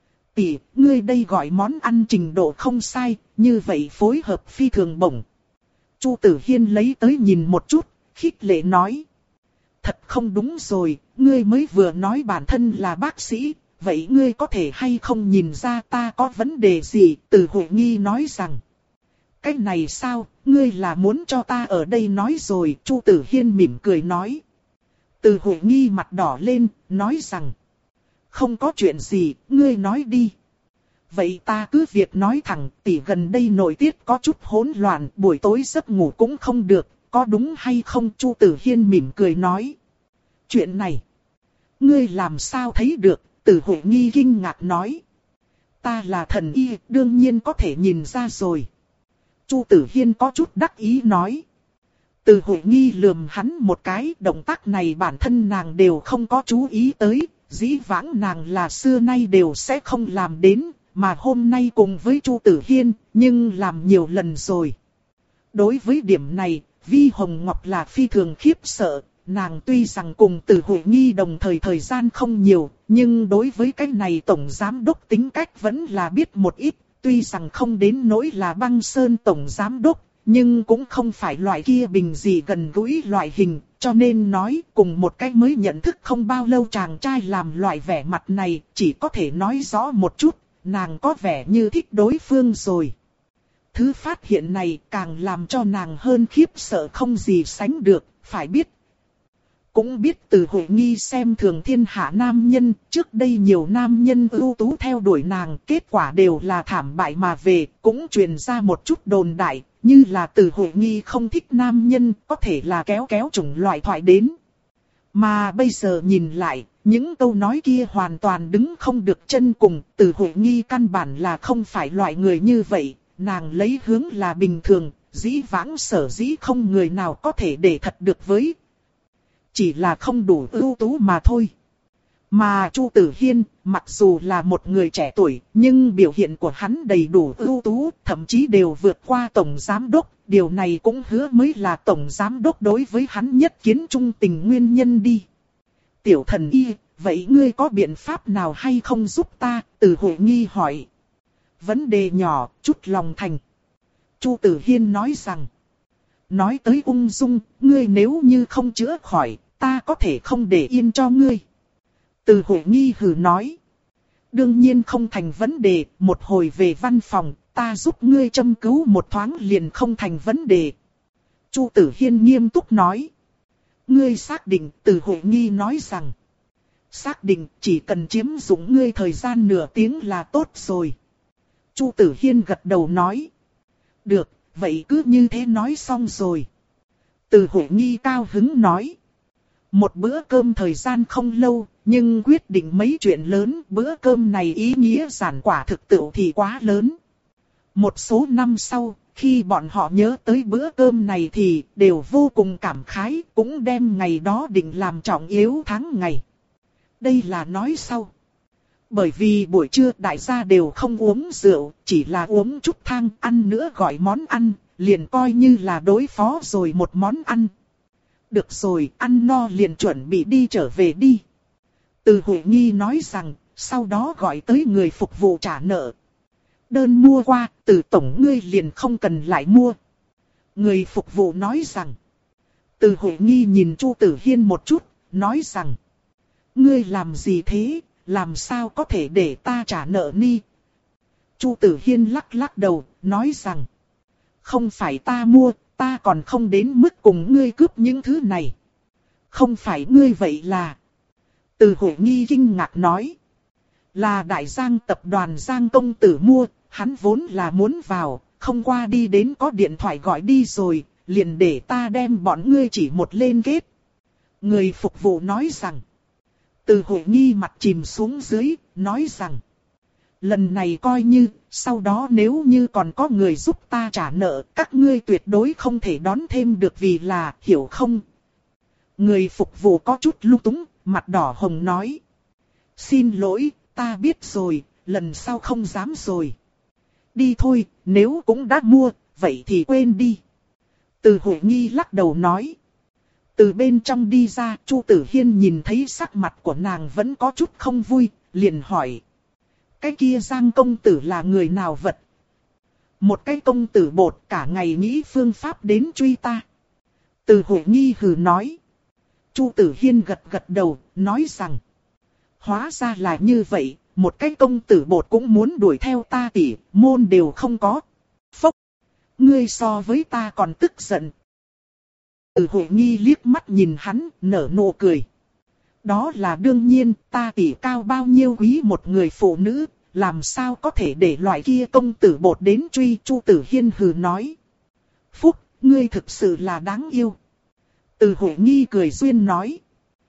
Tỷ, ngươi đây gọi món ăn trình độ không sai, như vậy phối hợp phi thường bổng. Chu Tử Hiên lấy tới nhìn một chút, khích lệ nói. Thật không đúng rồi, ngươi mới vừa nói bản thân là bác sĩ. Vậy ngươi có thể hay không nhìn ra ta có vấn đề gì? Từ Huệ Nghi nói rằng. Cái này sao, ngươi là muốn cho ta ở đây nói rồi? Chu Tử Hiên mỉm cười nói. Từ Huệ Nghi mặt đỏ lên, nói rằng. Không có chuyện gì, ngươi nói đi. Vậy ta cứ việc nói thẳng, tỷ gần đây nội tiết có chút hỗn loạn, buổi tối giấc ngủ cũng không được, có đúng hay không? Chu Tử Hiên mỉm cười nói. Chuyện này, ngươi làm sao thấy được? Từ Huệ Nghi kinh ngạc nói. Ta là thần y, đương nhiên có thể nhìn ra rồi. Chu Tử Hiên có chút đắc ý nói. Từ Huệ Nghi lườm hắn một cái, động tác này bản thân nàng đều không có chú ý tới, dĩ vãng nàng là xưa nay đều sẽ không làm đến, mà hôm nay cùng với Chu Tử Hiên, nhưng làm nhiều lần rồi. Đối với điểm này, Vi Hồng Ngọc là phi thường khiếp sợ. Nàng tuy rằng cùng Từ Huệ Nghi đồng thời thời gian không nhiều, nhưng đối với cái này tổng giám đốc tính cách vẫn là biết một ít, tuy rằng không đến nỗi là băng sơn tổng giám đốc, nhưng cũng không phải loại kia bình gì gần gũi loại hình, cho nên nói cùng một cái mới nhận thức không bao lâu chàng trai làm loại vẻ mặt này, chỉ có thể nói rõ một chút, nàng có vẻ như thích đối phương rồi. Thứ phát hiện này càng làm cho nàng hơn khiếp sợ không gì sánh được, phải biết. Cũng biết Từ Huệ Nghi xem thường thiên hạ nam nhân, trước đây nhiều nam nhân ưu tú theo đuổi nàng, kết quả đều là thảm bại mà về, cũng truyền ra một chút đồn đại, như là Từ Huệ Nghi không thích nam nhân, có thể là kéo kéo chủng loại thoại đến. Mà bây giờ nhìn lại, những câu nói kia hoàn toàn đứng không được chân cùng, Từ Huệ Nghi căn bản là không phải loại người như vậy, nàng lấy hướng là bình thường, dĩ vãng sở dĩ không người nào có thể để thật được với. Chỉ là không đủ ưu tú mà thôi. Mà Chu Tử Hiên, mặc dù là một người trẻ tuổi, nhưng biểu hiện của hắn đầy đủ ưu tú, thậm chí đều vượt qua tổng giám đốc. Điều này cũng hứa mới là tổng giám đốc đối với hắn nhất kiến trung tình nguyên nhân đi. Tiểu thần y, vậy ngươi có biện pháp nào hay không giúp ta? Từ Huệ Nghi hỏi. Vấn đề nhỏ, chút lòng thành. Chu Tử Hiên nói rằng. Nói tới ung dung, ngươi nếu như không chữa khỏi, ta có thể không để yên cho ngươi. Từ Huệ Nghi hừ nói. Đương nhiên không thành vấn đề, một hồi về văn phòng, ta giúp ngươi châm cứu một thoáng liền không thành vấn đề. Chu Tử Hiên nghiêm túc nói. Ngươi xác định, Từ Huệ Nghi nói rằng. Xác định, chỉ cần chiếm dụng ngươi thời gian nửa tiếng là tốt rồi. Chu Tử Hiên gật đầu nói. Được, vậy cứ như thế nói xong rồi. Từ Huệ Nghi cao hứng nói. Một bữa cơm thời gian không lâu, nhưng quyết định mấy chuyện lớn, bữa cơm này ý nghĩa giản quả thực tựu thì quá lớn. Một số năm sau, khi bọn họ nhớ tới bữa cơm này thì đều vô cùng cảm khái, cũng đem ngày đó định làm trọng yếu tháng ngày. Đây là nói sau. Bởi vì buổi trưa đại gia đều không uống rượu, chỉ là uống chút thang, ăn nữa gọi món ăn, liền coi như là đối phó rồi một món ăn. Được rồi, ăn no liền chuẩn bị đi trở về đi. Từ Huệ Nghi nói rằng, sau đó gọi tới người phục vụ trả nợ. Đơn mua qua, từ tổng ngươi liền không cần lại mua. Người phục vụ nói rằng. Từ Huệ Nghi nhìn Chu Tử Hiên một chút, nói rằng. Ngươi làm gì thế, làm sao có thể để ta trả nợ ni? Chu Tử Hiên lắc lắc đầu, nói rằng. Không phải ta mua, ta còn không đến mức cùng ngươi cướp những thứ này. Không phải ngươi vậy là. Từ Huệ Nghi kinh ngạc nói. Là Đại Giang tập đoàn Giang công tử mua, hắn vốn là muốn vào, không qua đi đến có điện thoại gọi đi rồi, liền để ta đem bọn ngươi chỉ một lên kết. Người phục vụ nói rằng. Từ Huệ Nghi mặt chìm xuống dưới, nói rằng. Lần này coi như, sau đó nếu như còn có người giúp ta trả nợ, các ngươi tuyệt đối không thể đón thêm được vì là, hiểu không? Người phục vụ có chút lung túng, mặt đỏ hồng nói. Xin lỗi, ta biết rồi, lần sau không dám rồi. Đi thôi, nếu cũng đã mua, vậy thì quên đi. Từ Huệ Nghi lắc đầu nói. Từ bên trong đi ra, Chu Tử Hiên nhìn thấy sắc mặt của nàng vẫn có chút không vui, liền hỏi. Cái kia Giang công tử là người nào vật? Một cái công tử bột cả ngày nghĩ phương pháp đến truy ta. Từ Huệ Nghi hừ nói. Chu Tử Hiên gật gật đầu, nói rằng. Hóa ra là như vậy, một cái công tử bột cũng muốn đuổi theo ta tỷ, môn đều không có. Phốc! Ngươi so với ta còn tức giận. Từ Huệ Nghi liếc mắt nhìn hắn, nở nụ cười. Đó là đương nhiên, ta tỷ cao bao nhiêu quý một người phụ nữ, làm sao có thể để loại kia công tử bột đến truy. Chu Tử Hiên hừ nói. Phúc, ngươi thực sự là đáng yêu. Từ Huệ Nghi cười duyên nói.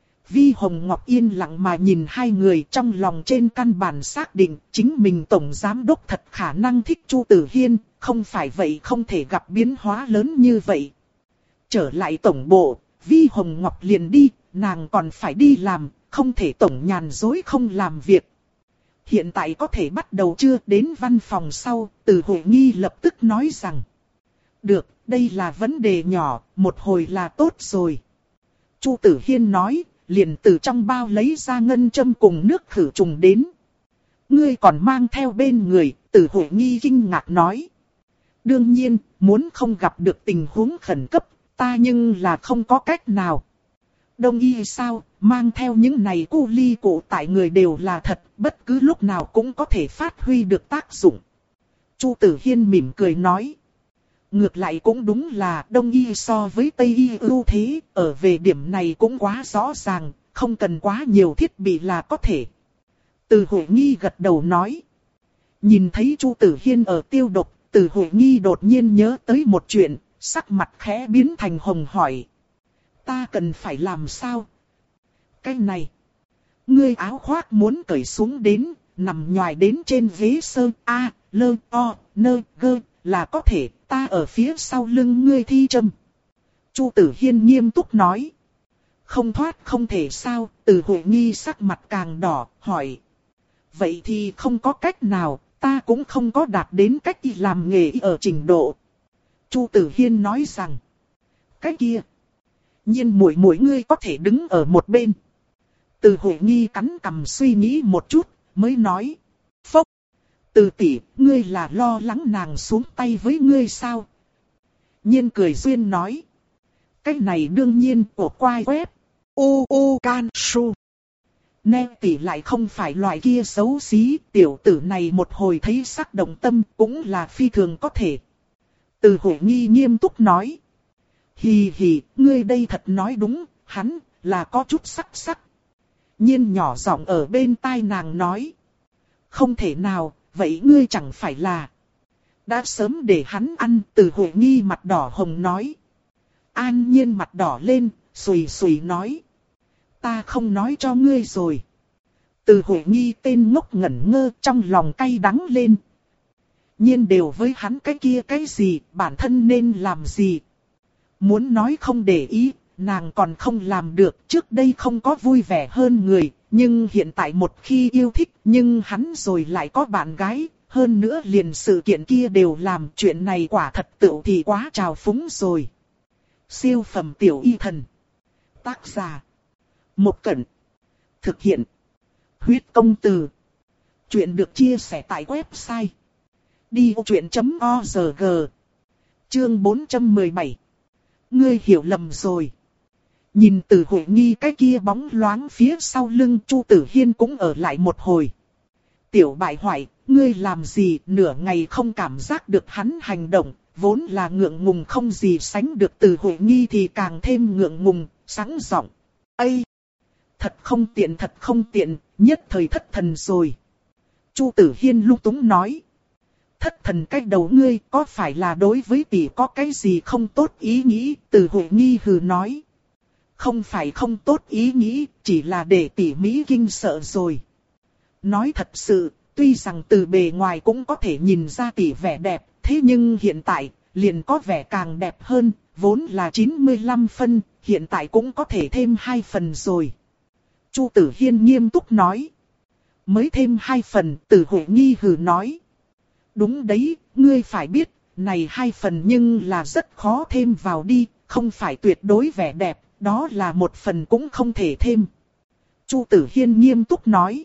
Vi Hồng Ngọc yên lặng mà nhìn hai người, trong lòng trên căn bản xác định chính mình tổng giám đốc thật khả năng thích Chu Tử Hiên, không phải vậy không thể gặp biến hóa lớn như vậy. Trở lại tổng bộ, Vi Hồng Ngọc liền đi, nàng còn phải đi làm, không thể tổng nhàn dối không làm việc. Hiện tại có thể bắt đầu chưa? Đến văn phòng sau, Từ Huệ Nghi lập tức nói rằng. Được, đây là vấn đề nhỏ, một hồi là tốt rồi. Chu Tử Hiên nói, liền từ trong bao lấy ra ngân châm cùng nước khử trùng đến. Ngươi còn mang theo bên người, Từ Huệ Nghi kinh ngạc nói. Đương nhiên, muốn không gặp được tình huống khẩn cấp, ta nhưng là không có cách nào. Đông y sao, mang theo những này cu ly cụ tại người đều là thật, bất cứ lúc nào cũng có thể phát huy được tác dụng. Chu Tử Hiên mỉm cười nói. Ngược lại cũng đúng là Đông y so với Tây y ưu thế, ở về điểm này cũng quá rõ ràng, không cần quá nhiều thiết bị là có thể. Từ Huệ Nghi gật đầu nói. Nhìn thấy Chu Tử Hiên ở tiêu độc, Từ Huệ Nghi đột nhiên nhớ tới một chuyện, sắc mặt khẽ biến thành hồng hỏi. Ta cần phải làm sao? Cái này. Ngươi áo khoác muốn cởi xuống đến, nằm nhòi đến trên ghế sơ A, lơ, o, nơ, gơ, là có thể, ta ở phía sau lưng ngươi thi châm. Chu Tử Hiên nghiêm túc nói. Không thoát không thể sao? Từ Huệ Nghi sắc mặt càng đỏ, hỏi. Vậy thì không có cách nào, ta cũng không có đạt đến cách y làm nghề ở trình độ. Chu Tử Hiên nói rằng. Cái kia. Nhiên muội muội ngươi có thể đứng ở một bên. Từ Huệ Nghi cắn cằm suy nghĩ một chút, mới nói. Phốc. Từ tỷ, ngươi là lo lắng nàng xuống tay với ngươi sao? Nhiên cười duyên nói. Cái này đương nhiên của quai web. U U Can Su. Nè tỷ lại không phải loại kia xấu xí, tiểu tử này một hồi thấy sắc động tâm cũng là phi thường có thể. Từ Huệ Nghi nghiêm túc nói. Hì hì, ngươi đây thật nói đúng, hắn là có chút sắc sắc. Nhiên nhỏ giọng ở bên tai nàng nói. Không thể nào, vậy ngươi chẳng phải là đã sớm để hắn ăn. Từ Huệ Nghi mặt đỏ hồng nói. An Nhiên mặt đỏ lên, xùy xùy nói. Ta không nói cho ngươi rồi. Từ Huệ Nghi tên ngốc ngẩn ngơ, trong lòng cay đắng lên. Nhiên đều với hắn cái kia cái gì, bản thân nên làm gì. Muốn nói không để ý, nàng còn không làm được. Trước đây không có vui vẻ hơn người, nhưng hiện tại một khi yêu thích, nhưng hắn rồi lại có bạn gái. Hơn nữa liền sự kiện kia đều làm, chuyện này quả thật tựu thì quá trào phúng rồi. Siêu phẩm tiểu y thần. Tác giả. Một Cẩn. Thực hiện. Huyết công từ. Chuyện được chia sẻ tại website. đi ô chuyện chấm org. Chương bốn trăm mười bảy. Ngươi hiểu lầm rồi. Nhìn Từ Huệ Nghi cái kia bóng loáng phía sau lưng, Chu Tử Hiên cũng ở lại một hồi. Tiểu bại hoại, ngươi làm gì? Nửa ngày không cảm giác được hắn hành động, vốn là ngượng ngùng không gì sánh được. Từ Huệ Nghi thì càng thêm ngượng ngùng, sẵn giọng. Ây! Thật không tiện, thật không tiện, nhất thời thất thần rồi. Chu Tử Hiên lung túng nói. Thất thần cái đầu ngươi, có phải là đối với tỷ có cái gì không tốt ý nghĩ? Từ Huệ Nghi hừ nói. Không phải không tốt ý nghĩ, chỉ là để tỷ mỹ kinh sợ rồi. Nói thật sự, tuy rằng từ bề ngoài cũng có thể nhìn ra tỷ vẻ đẹp, thế nhưng hiện tại, liền có vẻ càng đẹp hơn, vốn là chín mươi lăm phân, hiện tại cũng có thể thêm hai phần rồi. Chu Tử Hiên nghiêm túc nói. mới thêm hai phần, Từ Huệ nghi hừ nói. Đúng đấy, ngươi phải biết, này hai phần nhưng là rất khó thêm vào đi, không phải tuyệt đối vẻ đẹp, đó là một phần cũng không thể thêm. Chu Tử Hiên nghiêm túc nói.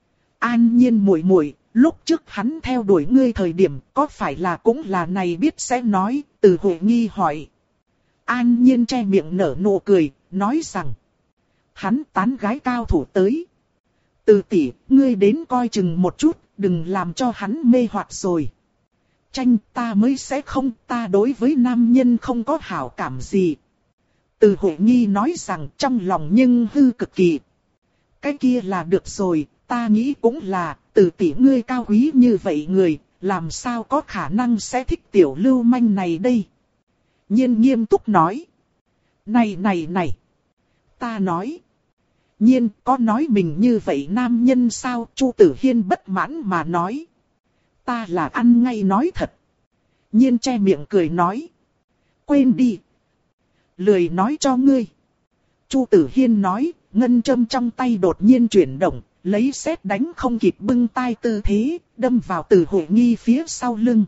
An Nhiên muội muội, lúc trước hắn theo đuổi ngươi thời điểm, có phải là cũng là này biết sẽ nói, Từ Huệ nghi hỏi. An Nhiên che miệng nở nụ cười, nói rằng. Hắn tán gái cao thủ tới. Từ tỷ, ngươi đến coi chừng một chút, đừng làm cho hắn mê hoặc rồi. Tranh ta mới sẽ không, ta đối với nam nhân không có hảo cảm gì. Từ Huệ nghi nói rằng trong lòng nhưng hư cực kỳ. Cái kia là được rồi, ta nghĩ cũng là, Từ tỷ ngươi cao quý như vậy người, làm sao có khả năng sẽ thích tiểu lưu manh này đây. Nhiên nghiêm túc nói. Này này này. Ta nói. Nhiên có nói mình như vậy nam nhân sao? Chu Tử Hiên bất mãn mà nói. Ta là ăn ngay nói thật. Nhiên che miệng cười nói. Quên đi. Lười nói cho ngươi. Chu Tử Hiên nói, ngân châm trong tay đột nhiên chuyển động, lấy sét đánh không kịp bưng tay tư thế, đâm vào Từ Huệ nghi phía sau lưng.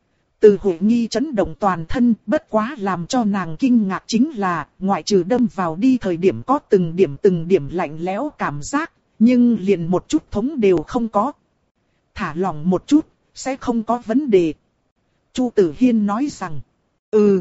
Từ Huệ nghi chấn động toàn thân, bất quá làm cho nàng kinh ngạc chính là, ngoại trừ đâm vào đi thời điểm có từng điểm từng điểm lạnh lẽo cảm giác, nhưng liền một chút thống đều không có. Thả lỏng một chút, sẽ không có vấn đề. Chu Tử Hiên nói rằng, ừ.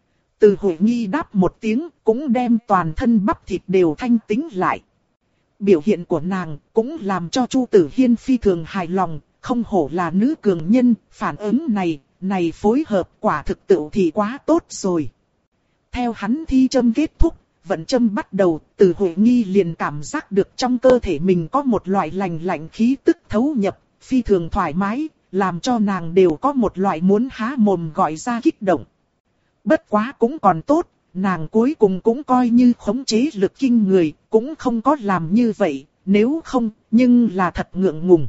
Từ Huệ nghi đáp một tiếng, cũng đem toàn thân bắp thịt đều thanh tĩnh lại. Biểu hiện của nàng cũng làm cho Chu Tử Hiên phi thường hài lòng, không hổ là nữ cường nhân, phản ứng này. Này phối hợp quả thực tự thì quá tốt rồi. Theo hắn thi châm kết thúc, vận châm bắt đầu, Từ Huệ nghi liền cảm giác được trong cơ thể mình có một loại lạnh lạnh khí tức thấu nhập, phi thường thoải mái, làm cho nàng đều có một loại muốn há mồm gọi ra kích động. Bất quá cũng còn tốt, nàng cuối cùng cũng coi như khống chế lực kinh người, cũng không có làm như vậy, nếu không, nhưng là thật ngượng ngùng.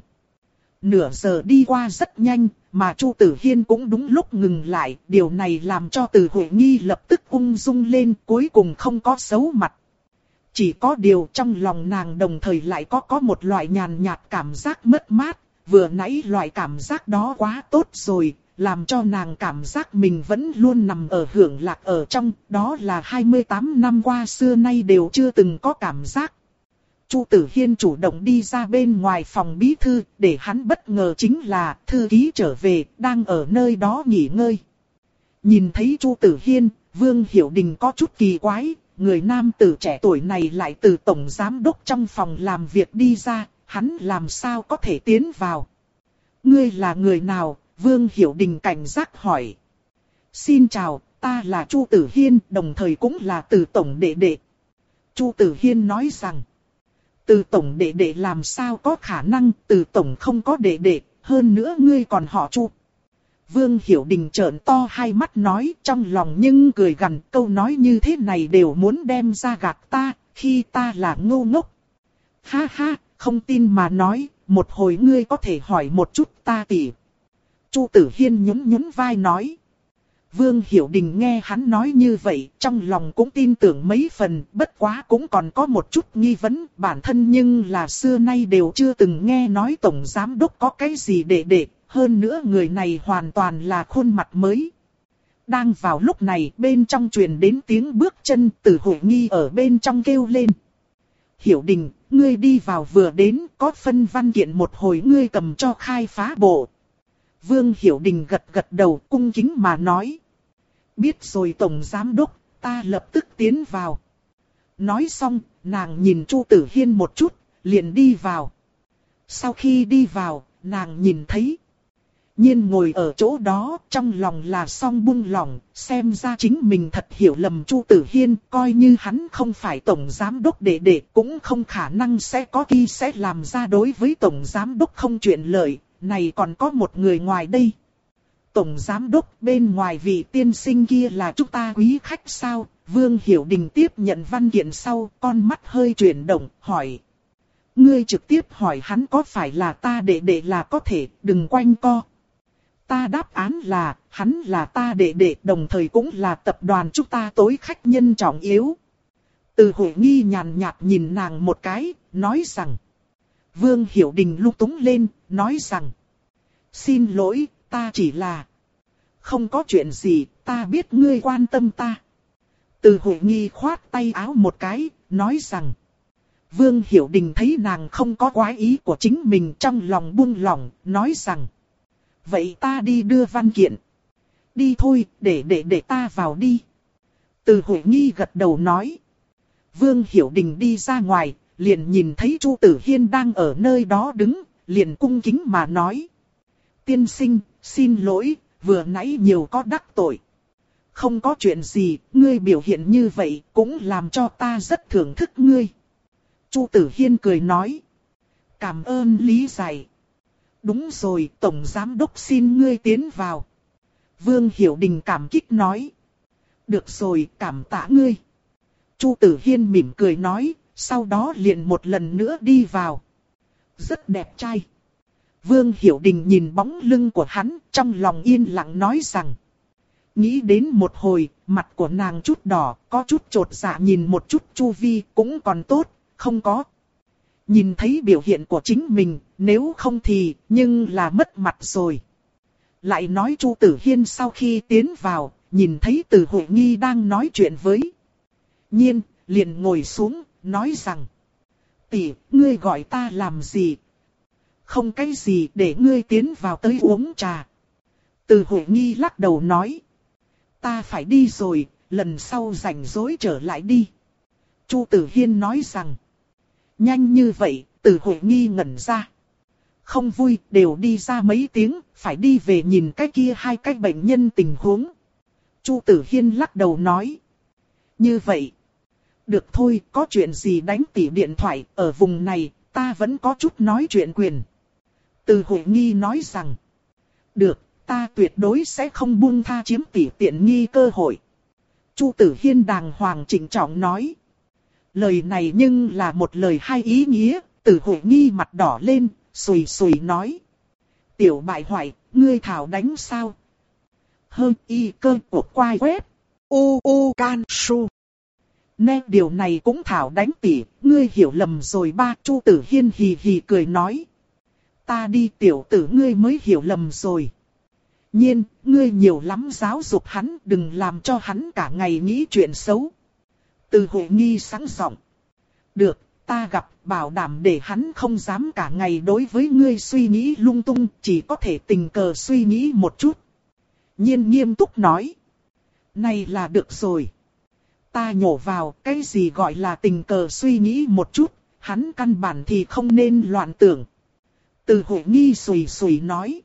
Nửa giờ đi qua rất nhanh, mà Chu Tử Hiên cũng đúng lúc ngừng lại, điều này làm cho Từ Huệ nghi lập tức ung dung lên, cuối cùng không có xấu mặt. Chỉ có điều trong lòng nàng đồng thời lại có có một loại nhàn nhạt cảm giác mất mát, vừa nãy loại cảm giác đó quá tốt rồi, làm cho nàng cảm giác mình vẫn luôn nằm ở hưởng lạc ở trong, đó là hai mươi tám năm qua xưa nay đều chưa từng có cảm giác. Chu Tử Hiên chủ động đi ra bên ngoài phòng bí thư, để hắn bất ngờ chính là thư ký trở về, đang ở nơi đó nghỉ ngơi. Nhìn thấy Chu Tử Hiên, Vương Hiểu Đình có chút kỳ quái, người nam tử trẻ tuổi này lại từ tổng giám đốc trong phòng làm việc đi ra, hắn làm sao có thể tiến vào. Ngươi là người nào? Vương Hiểu Đình cảnh giác hỏi. Xin chào, ta là Chu Tử Hiên, đồng thời cũng là Từ tổng đệ đệ. Chu Tử Hiên nói rằng. Từ tổng đệ đệ làm sao có khả năng, Từ tổng không có đệ đệ, hơn nữa ngươi còn họ Chu. Vương Hiểu Đình trợn to hai mắt nói, trong lòng nhưng cười gằn, câu nói như thế này đều muốn đem ra gạt ta, khi ta là ngu ngốc. Ha ha, không tin mà nói, một hồi ngươi có thể hỏi một chút ta tỉ. Chu Tử Hiên nhún nhún vai nói. Vương Hiểu Đình nghe hắn nói như vậy, trong lòng cũng tin tưởng mấy phần, bất quá cũng còn có một chút nghi vấn, bản thân nhưng là xưa nay đều chưa từng nghe nói tổng giám đốc có cái gì để để, hơn nữa người này hoàn toàn là khuôn mặt mới. Đang vào lúc này, bên trong truyền đến tiếng bước chân, Từ Huệ nghi ở bên trong kêu lên. Hiểu Đình, ngươi đi vào vừa đến, có phân văn kiện một hồi ngươi cầm cho khai phá bộ. Vương Hiểu Đình gật gật đầu, cung kính mà nói. Biết rồi tổng giám đốc, ta lập tức tiến vào. Nói xong, nàng nhìn Chu Tử Hiên một chút, liền đi vào. Sau khi đi vào, nàng nhìn thấy. Nhiên ngồi ở chỗ đó, trong lòng là song buông lỏng, xem ra chính mình thật hiểu lầm Chu Tử Hiên, coi như hắn không phải tổng giám đốc đệ đệ, cũng không khả năng sẽ có khi sẽ làm ra đối với tổng giám đốc không chuyện lợi, này còn có một người ngoài đây. Tổng giám đốc bên ngoài vị tiên sinh kia là chúng ta quý khách sao? Vương Hiểu Đình tiếp nhận văn kiện sau, con mắt hơi chuyển động, hỏi. Ngươi trực tiếp hỏi hắn có phải là ta đệ đệ là có thể, đừng quanh co. Ta đáp án là, hắn là ta đệ đệ, đồng thời cũng là tập đoàn chúng ta tối khách nhân trọng yếu. Từ Huệ nghi nhàn nhạt nhìn nàng một cái, nói rằng. Vương Hiểu Đình lung túng lên, nói rằng. Xin lỗi, ta chỉ là. Không có chuyện gì, ta biết ngươi quan tâm ta. Từ Huệ Nghi khoát tay áo một cái, nói rằng. Vương Hiểu Đình thấy nàng không có quái ý của chính mình, trong lòng buông lỏng, nói rằng. Vậy ta đi đưa văn kiện. Đi thôi, để để để ta vào đi. Từ Huệ Nghi gật đầu nói. Vương Hiểu Đình đi ra ngoài, liền nhìn thấy Chu Tử Hiên đang ở nơi đó đứng, liền cung kính mà nói. Tiên sinh, xin lỗi, vừa nãy nhiều có đắc tội. Không có chuyện gì, ngươi biểu hiện như vậy cũng làm cho ta rất thưởng thức ngươi. Chu Tử Hiên cười nói. Cảm ơn lý giải. Đúng rồi, Tổng Giám Đốc xin ngươi tiến vào. Vương Hiểu Đình cảm kích nói. Được rồi, cảm tạ ngươi. Chu Tử Hiên mỉm cười nói, sau đó liền một lần nữa đi vào. Rất đẹp trai. Vương Hiểu Đình nhìn bóng lưng của hắn, trong lòng yên lặng nói rằng. Nghĩ đến một hồi, mặt của nàng chút đỏ, có chút chột dạ nhìn một chút chu vi, cũng còn tốt, không có. Nhìn thấy biểu hiện của chính mình, nếu không thì, nhưng là mất mặt rồi. Lại nói Chu Tử Hiên sau khi tiến vào, nhìn thấy Từ Huệ Nghi đang nói chuyện với Nhiên, liền ngồi xuống, nói rằng. Tỷ, ngươi gọi ta làm gì? Không cái gì để ngươi tiến vào tới uống trà. Từ Huệ Nghi lắc đầu nói. Ta phải đi rồi, lần sau rảnh rỗi trở lại đi. Chu Tử Hiên nói rằng. Nhanh như vậy, Từ Huệ Nghi ngẩn ra. Không vui, đều đi ra mấy tiếng, phải đi về nhìn cái kia hai cái bệnh nhân tình huống. Chu Tử Hiên lắc đầu nói. Như vậy. Được thôi, có chuyện gì đánh tỉ điện thoại, ở vùng này, ta vẫn có chút nói chuyện quyền. Từ Huệ Nghi nói rằng. Được, ta tuyệt đối sẽ không buông tha chiếm tỉ tiện nghi cơ hội. Chu Tử Hiên đàng hoàng trịnh trọng nói. Lời này nhưng là một lời hai ý nghĩa, Từ Huệ Nghi mặt đỏ lên, sùi sùi nói. Tiểu bại hoại, ngươi thảo đánh sao? Hơn y cơ của quai web. U U Can Su. Nè điều này cũng thảo đánh tỉ, ngươi hiểu lầm rồi ba. Chu Tử Hiên hì hì cười nói. Ta đi tiểu tử ngươi mới hiểu lầm rồi. Nhiên, ngươi nhiều lắm giáo dục hắn, đừng làm cho hắn cả ngày nghĩ chuyện xấu. Từ Huệ Nghi sẵn giọng. Được, ta gặp, bảo đảm để hắn không dám cả ngày đối với ngươi suy nghĩ lung tung, chỉ có thể tình cờ suy nghĩ một chút. Nhiên nghiêm túc nói. Này là được rồi. Ta nhổ vào, cái gì gọi là tình cờ suy nghĩ một chút, hắn căn bản thì không nên loạn tưởng. Từ Huệ Nghi sùi sùi nói.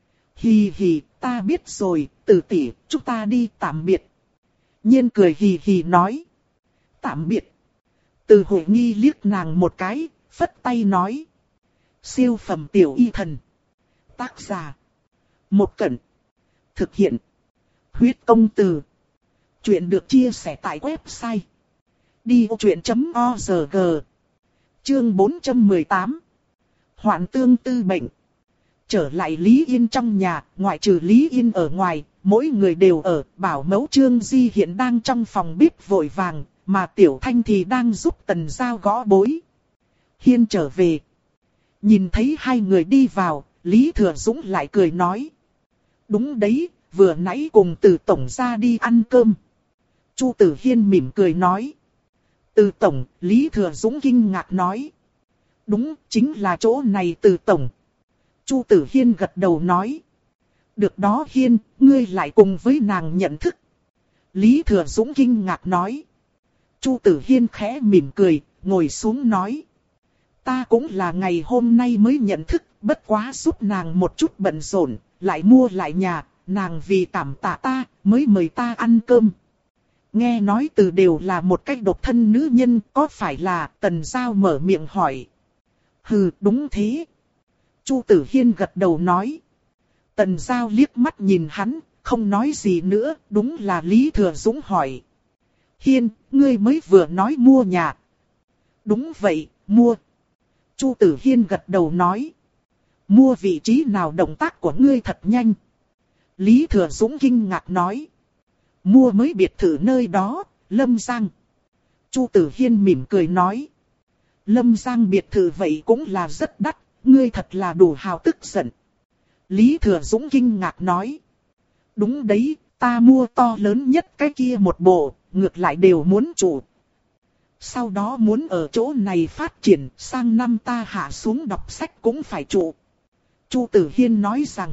Hì hì, ta biết rồi, Từ tỷ, chúng ta đi tạm biệt. Nhiên cười hì hì nói. Tạm biệt. Từ Huệ Nghi liếc nàng một cái, phất tay nói. Siêu phẩm tiểu y thần. Tác giả. Một Cẩn. Thực hiện. Huyết công từ. Chuyện được chia sẻ tại website. đi ô chuyện chấm org. Chương bốn trăm mười tám. Hoạn tương tư bệnh. Trở lại Lý Yên trong nhà, ngoại trừ Lý Yên ở ngoài, mỗi người đều ở. Bảo mẫu Trương Di hiện đang trong phòng bếp vội vàng, mà Tiểu Thanh thì đang giúp Tần Giao gõ bối. Hiên trở về. Nhìn thấy hai người đi vào, Lý Thừa Dũng lại cười nói. Đúng đấy, vừa nãy cùng Từ Tổng ra đi ăn cơm. Chu Tử Hiên mỉm cười nói. Từ Tổng, Lý Thừa Dũng kinh ngạc nói. Đúng, chính là chỗ này Từ Tổng. Chu Tử Hiên gật đầu nói. Được đó Hiên, ngươi lại cùng với nàng nhận thức. Lý Thừa Dũng kinh ngạc nói. Chu Tử Hiên khẽ mỉm cười, ngồi xuống nói. Ta cũng là ngày hôm nay mới nhận thức, bất quá giúp nàng một chút bận rộn, lại mua lại nhà, nàng vì cảm tạ ta, mới mời ta ăn cơm. Nghe nói từ đều là một cách độc thân nữ nhân, có phải là? Tần Giao mở miệng hỏi. Hừ, đúng thế. Chu Tử Hiên gật đầu nói. Tần Giao liếc mắt nhìn hắn, không nói gì nữa, đúng là Lý Thừa Dũng hỏi. Hiên, ngươi mới vừa nói mua nhà. Đúng vậy, mua. Chu Tử Hiên gật đầu nói. Mua vị trí nào? Động tác của ngươi thật nhanh. Lý Thừa Dũng kinh ngạc nói. Mua mới biệt thự nơi đó, Lâm Giang. Chu Tử Hiên mỉm cười nói. Lâm Giang biệt thự vậy cũng là rất đắt, ngươi thật là đủ hào tức giận. Lý Thừa Dũng kinh ngạc nói. Đúng đấy, ta mua to lớn nhất cái kia một bộ, ngược lại đều muốn trụ. Sau đó muốn ở chỗ này phát triển, sang năm ta hạ xuống đọc sách cũng phải trụ. Chu Tử Hiên nói rằng,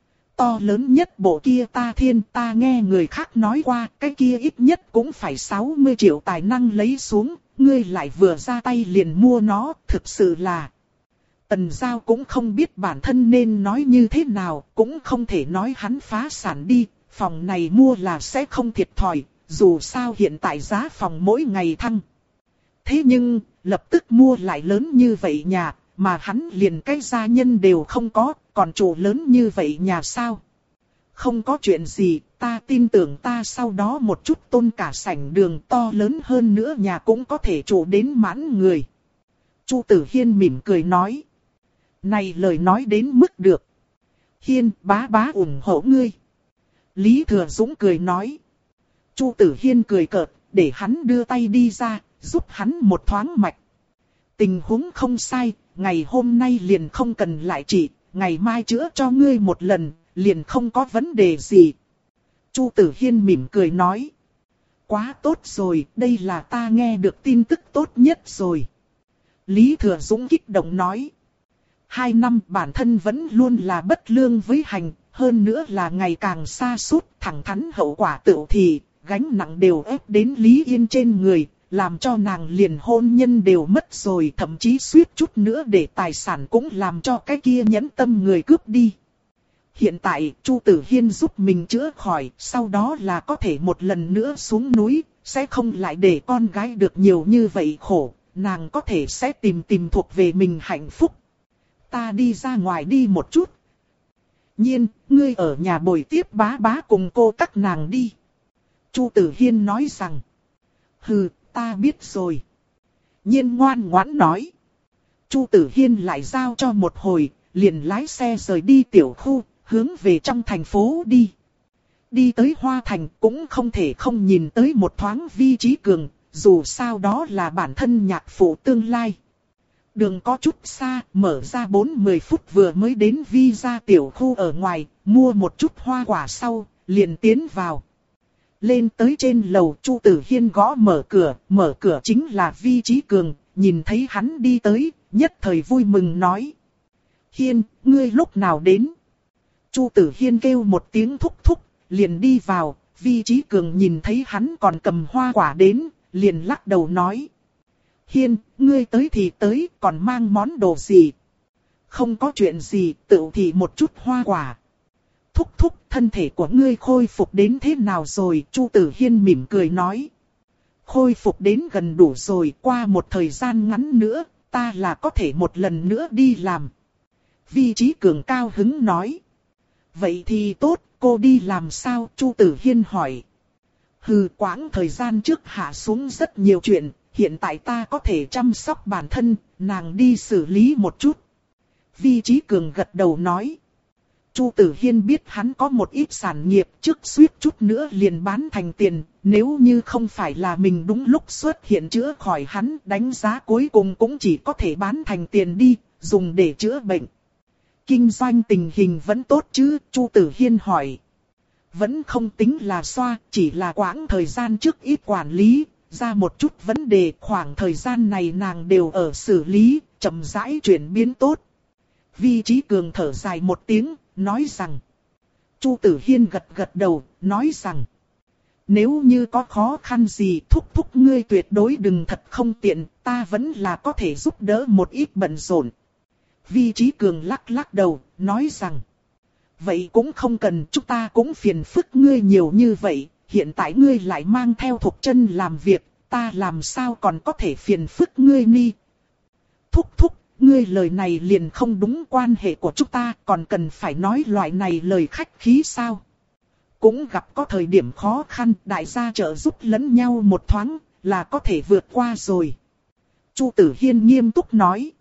to lớn nhất bộ kia ta thiên, ta nghe người khác nói qua, cái kia ít nhất cũng phải sáu mươi triệu tài năng lấy xuống, ngươi lại vừa ra tay liền mua nó, thực sự là... Tần Giao cũng không biết bản thân nên nói như thế nào, cũng không thể nói hắn phá sản đi, phòng này mua là sẽ không thiệt thòi, dù sao hiện tại giá phòng mỗi ngày thăng. Thế nhưng, lập tức mua lại lớn như vậy nhà, mà hắn liền cái gia nhân đều không có, còn chủ lớn như vậy nhà sao? Không có chuyện gì, ta tin tưởng ta sau đó một chút tôn cả sảnh đường to lớn hơn nữa nhà cũng có thể chủ đến mãn người. Chu Tử Hiên mỉm cười nói. Này lời nói đến mức được. Hiên bá bá ủng hộ ngươi. Lý Thừa Dũng cười nói. Chu Tử Hiên cười cợt, để hắn đưa tay đi ra, giúp hắn một thoáng mạch. Tình huống không sai, ngày hôm nay liền không cần lại trị, ngày mai chữa cho ngươi một lần, liền không có vấn đề gì. Chu Tử Hiên mỉm cười nói. Quá tốt rồi, đây là ta nghe được tin tức tốt nhất rồi. Lý Thừa Dũng kích động nói. Hai năm bản thân vẫn luôn là bất lương với hành, hơn nữa là ngày càng xa sút thẳng thắn hậu quả tựu thì, gánh nặng đều ép đến Lý Yên trên người, làm cho nàng liền hôn nhân đều mất rồi, thậm chí suýt chút nữa để tài sản cũng làm cho cái kia nhẫn tâm người cướp đi. Hiện tại, Chu Tử Hiên giúp mình chữa khỏi, sau đó là có thể một lần nữa xuống núi, sẽ không lại để con gái được nhiều như vậy khổ, nàng có thể sẽ tìm tìm thuộc về mình hạnh phúc. Ta đi ra ngoài đi một chút. Nhiên, ngươi ở nhà bồi tiếp bá bá cùng cô các nàng đi. Chu Tử Hiên nói rằng. Hừ, ta biết rồi. Nhiên ngoan ngoãn nói. Chu Tử Hiên lại giao cho một hồi, liền lái xe rời đi tiểu khu, hướng về trong thành phố đi. Đi tới Hoa Thành cũng không thể không nhìn tới một thoáng Vi Chí Cường, dù sao đó là bản thân nhạc phụ tương lai. Đường có chút xa, mở ra bốn mươi phút vừa mới đến Vi gia tiểu khu ở ngoài, mua một chút hoa quả sau, liền tiến vào. Lên tới trên lầu, Chu Tử Hiên gõ mở cửa, mở cửa chính là Vi Chí Cường, nhìn thấy hắn đi tới, nhất thời vui mừng nói. Hiên, ngươi lúc nào đến? Chu Tử Hiên kêu một tiếng thúc thúc, liền đi vào, Vi Chí Cường nhìn thấy hắn còn cầm hoa quả đến, liền lắc đầu nói. Hiên, ngươi tới thì tới, còn mang món đồ gì? Không có chuyện gì, tự thì một chút hoa quả. Thúc thúc, thân thể của ngươi khôi phục đến thế nào rồi? Chu Tử Hiên mỉm cười nói. Khôi phục đến gần đủ rồi, qua một thời gian ngắn nữa, ta là có thể một lần nữa đi làm. Vi Chí Cường cao hứng nói. Vậy thì tốt, cô đi làm sao? Chu Tử Hiên hỏi. Hừ, quãng thời gian trước hạ xuống rất nhiều chuyện, hiện tại ta có thể chăm sóc bản thân, nàng đi xử lý một chút. Vi Chí Cường gật đầu nói. Chu Tử Hiên biết hắn có một ít sản nghiệp trước suýt chút nữa liền bán thành tiền, nếu như không phải là mình đúng lúc xuất hiện chữa khỏi hắn, đánh giá cuối cùng cũng chỉ có thể bán thành tiền đi, dùng để chữa bệnh. Kinh doanh tình hình vẫn tốt chứ? Chu Tử Hiên hỏi. Vẫn không tính là xoa, chỉ là quãng thời gian trước ít quản lý, ra một chút vấn đề, khoảng thời gian này nàng đều ở xử lý, chậm rãi chuyển biến tốt. Vi Chí Cường thở dài một tiếng, nói rằng. Chu Tử Hiên gật gật đầu, nói rằng. Nếu như có khó khăn gì thúc thúc ngươi tuyệt đối đừng thật không tiện, ta vẫn là có thể giúp đỡ một ít bận rộn. Vi Chí Cường lắc lắc đầu, nói rằng. Vậy cũng không cần, chúng ta cũng phiền phức ngươi nhiều như vậy, hiện tại ngươi lại mang theo Thục Chân làm việc, ta làm sao còn có thể phiền phức ngươi ni. Thúc thúc, ngươi lời này liền không đúng, quan hệ của chúng ta, còn cần phải nói loại này lời khách khí sao? Cũng gặp có thời điểm khó khăn, đại gia trợ giúp lẫn nhau một thoáng, là có thể vượt qua rồi. Chu Tử Hiên nghiêm túc nói.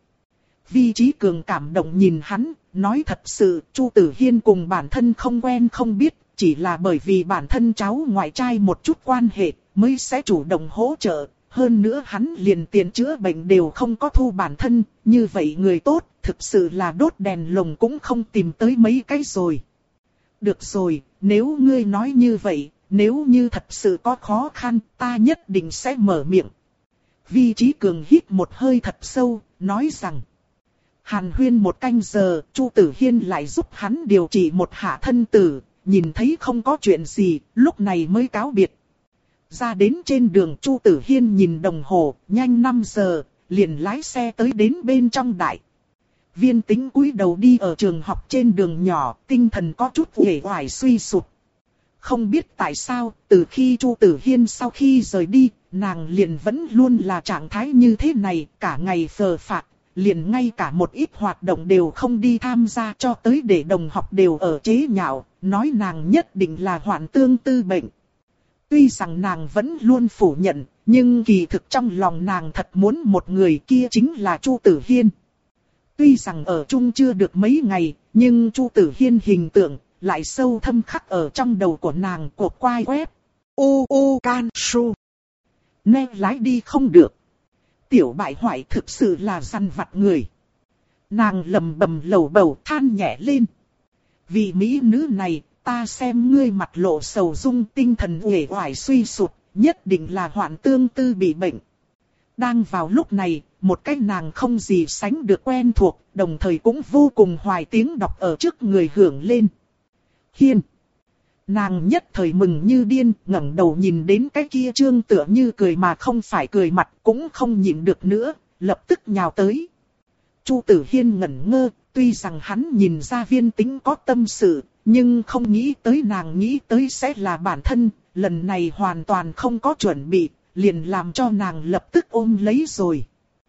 Vi Chí Cường cảm động nhìn hắn, nói thật sự, Chu Tử Hiên cùng bản thân không quen không biết, chỉ là bởi vì bản thân cháu ngoại trai một chút quan hệ, mới sẽ chủ động hỗ trợ, hơn nữa hắn liền tiền chữa bệnh đều không có thu bản thân, như vậy người tốt, thực sự là đốt đèn lồng cũng không tìm tới mấy cái rồi. Được rồi, nếu ngươi nói như vậy, nếu như thật sự có khó khăn, ta nhất định sẽ mở miệng. Vi Chí Cường hít một hơi thật sâu, nói rằng. Hàn huyên một canh giờ, Chu Tử Hiên lại giúp hắn điều trị một hạ thân tử, nhìn thấy không có chuyện gì, lúc này mới cáo biệt. Ra đến trên đường Chu Tử Hiên nhìn đồng hồ, nhanh năm giờ, liền lái xe tới đến bên trong đại. Viên Tĩnh cúi đầu đi ở trường học trên đường nhỏ, tinh thần có chút uể oải suy sụp. Không biết tại sao, từ khi Chu Tử Hiên sau khi rời đi, nàng liền vẫn luôn là trạng thái như thế này, cả ngày phờ phạc, liền ngay cả một ít hoạt động đều không đi tham gia, cho tới để đồng học đều ở chế nhạo, nói nàng nhất định là hoạn tương tư bệnh. Tuy rằng nàng vẫn luôn phủ nhận, nhưng kỳ thực trong lòng nàng thật muốn một người kia chính là Chu Tử Hiên. Tuy rằng ở chung chưa được mấy ngày, nhưng Chu Tử Hiên hình tượng lại sâu thâm khắc ở trong đầu của nàng. Cuộc quay web u u can su Nè lái đi không được. Tiểu bại hoại thực sự là dằn vặt người. Nàng lầm bầm lầu bầu than nhẹ lên. Vì mỹ nữ này, ta xem ngươi mặt lộ sầu dung, tinh thần uể oải suy sụp, nhất định là hoạn tương tư bị bệnh. Đang vào lúc này, một cái nàng không gì sánh được quen thuộc, đồng thời cũng vô cùng hoài tiếng đọc ở trước người hưởng lên. Hiên. Nàng nhất thời mừng như điên, ngẩng đầu nhìn đến cái kia trương tựa như cười mà không phải cười mặt, cũng không nhịn được nữa, lập tức nhào tới. Chu Tử Hiên ngẩn ngơ, tuy rằng hắn nhìn ra Viên Tĩnh có tâm sự, nhưng không nghĩ tới nàng nghĩ tới sẽ là bản thân, lần này hoàn toàn không có chuẩn bị, liền làm cho nàng lập tức ôm lấy rồi.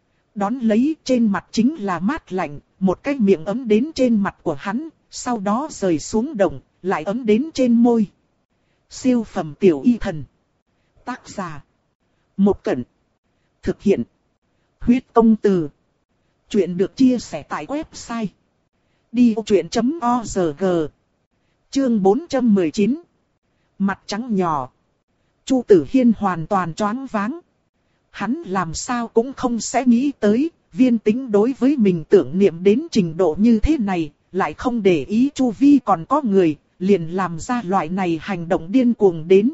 Đón lấy trên mặt chính là mát lạnh, một cái miệng ấm đến trên mặt của hắn, sau đó rời xuống đồng, lại ấm đến trên môi. Siêu phẩm tiểu y thần. Tác giả. Một Cẩn. Thực hiện. Huyết công từ. Chuyện được chia sẻ tại website. đi ô chuyện chấm o rờ giê. Chương bốn trăm mười chín. Mặt trắng nhỏ. Chu Tử Hiên hoàn toàn choáng váng. Hắn làm sao cũng không sẽ nghĩ tới, Viên Tĩnh đối với mình tưởng niệm đến trình độ như thế này, lại không để ý chu vi còn có người, liền làm ra loại này hành động điên cuồng đến.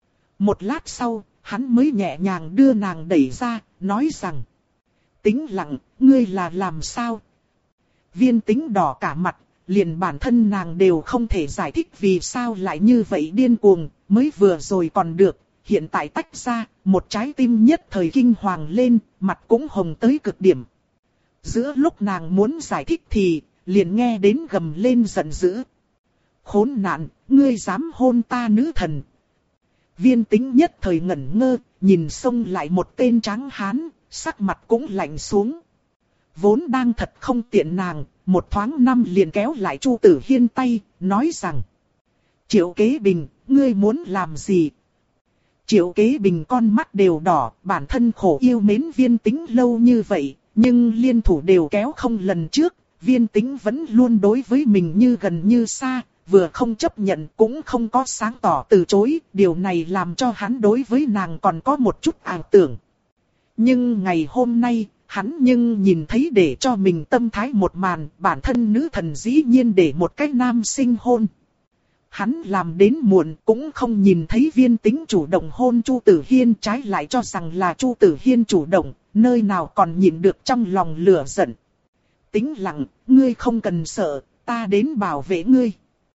Một lát sau, hắn mới nhẹ nhàng đưa nàng đẩy ra, nói rằng. Tĩnh lặng, ngươi là làm sao? Viên Tĩnh đỏ cả mặt, liền bản thân nàng đều không thể giải thích vì sao lại như vậy điên cuồng, mới vừa rồi còn được, hiện tại tách ra, một trái tim nhất thời kinh hoàng lên, mặt cũng hồng tới cực điểm. Giữa lúc nàng muốn giải thích thì, liền nghe đến gầm lên giận dữ. Khốn nạn, ngươi dám hôn ta nữ thần. Viên Tĩnh nhất thời ngẩn ngơ, nhìn xông lại một tên tráng hán, sắc mặt cũng lạnh xuống. Vốn đang thật không tiện nàng, một thoáng năm liền kéo lại Chu Tử Hiên tay, nói rằng. Triệu Kế Bình, ngươi muốn làm gì? Triệu Kế Bình con mắt đều đỏ, bản thân khổ yêu mến Viên Tĩnh lâu như vậy, nhưng liên thủ đều kéo không lần trước, Viên Tĩnh vẫn luôn đối với mình như gần như xa, vừa không chấp nhận cũng không có sáng tỏ từ chối, điều này làm cho hắn đối với nàng còn có một chút ảo tưởng. Nhưng ngày hôm nay, hắn nhưng nhìn thấy để cho mình tâm thái một màn, bản thân nữ thần dĩ nhiên để một cái nam sinh hôn. Hắn làm đến muộn cũng không nhìn thấy Viên Tĩnh chủ động hôn Chu Tử Hiên, trái lại cho rằng là Chu Tử Hiên chủ động, nơi nào còn nhịn được trong lòng lửa giận. Tĩnh lặng, ngươi không cần sợ, ta đến bảo vệ ngươi.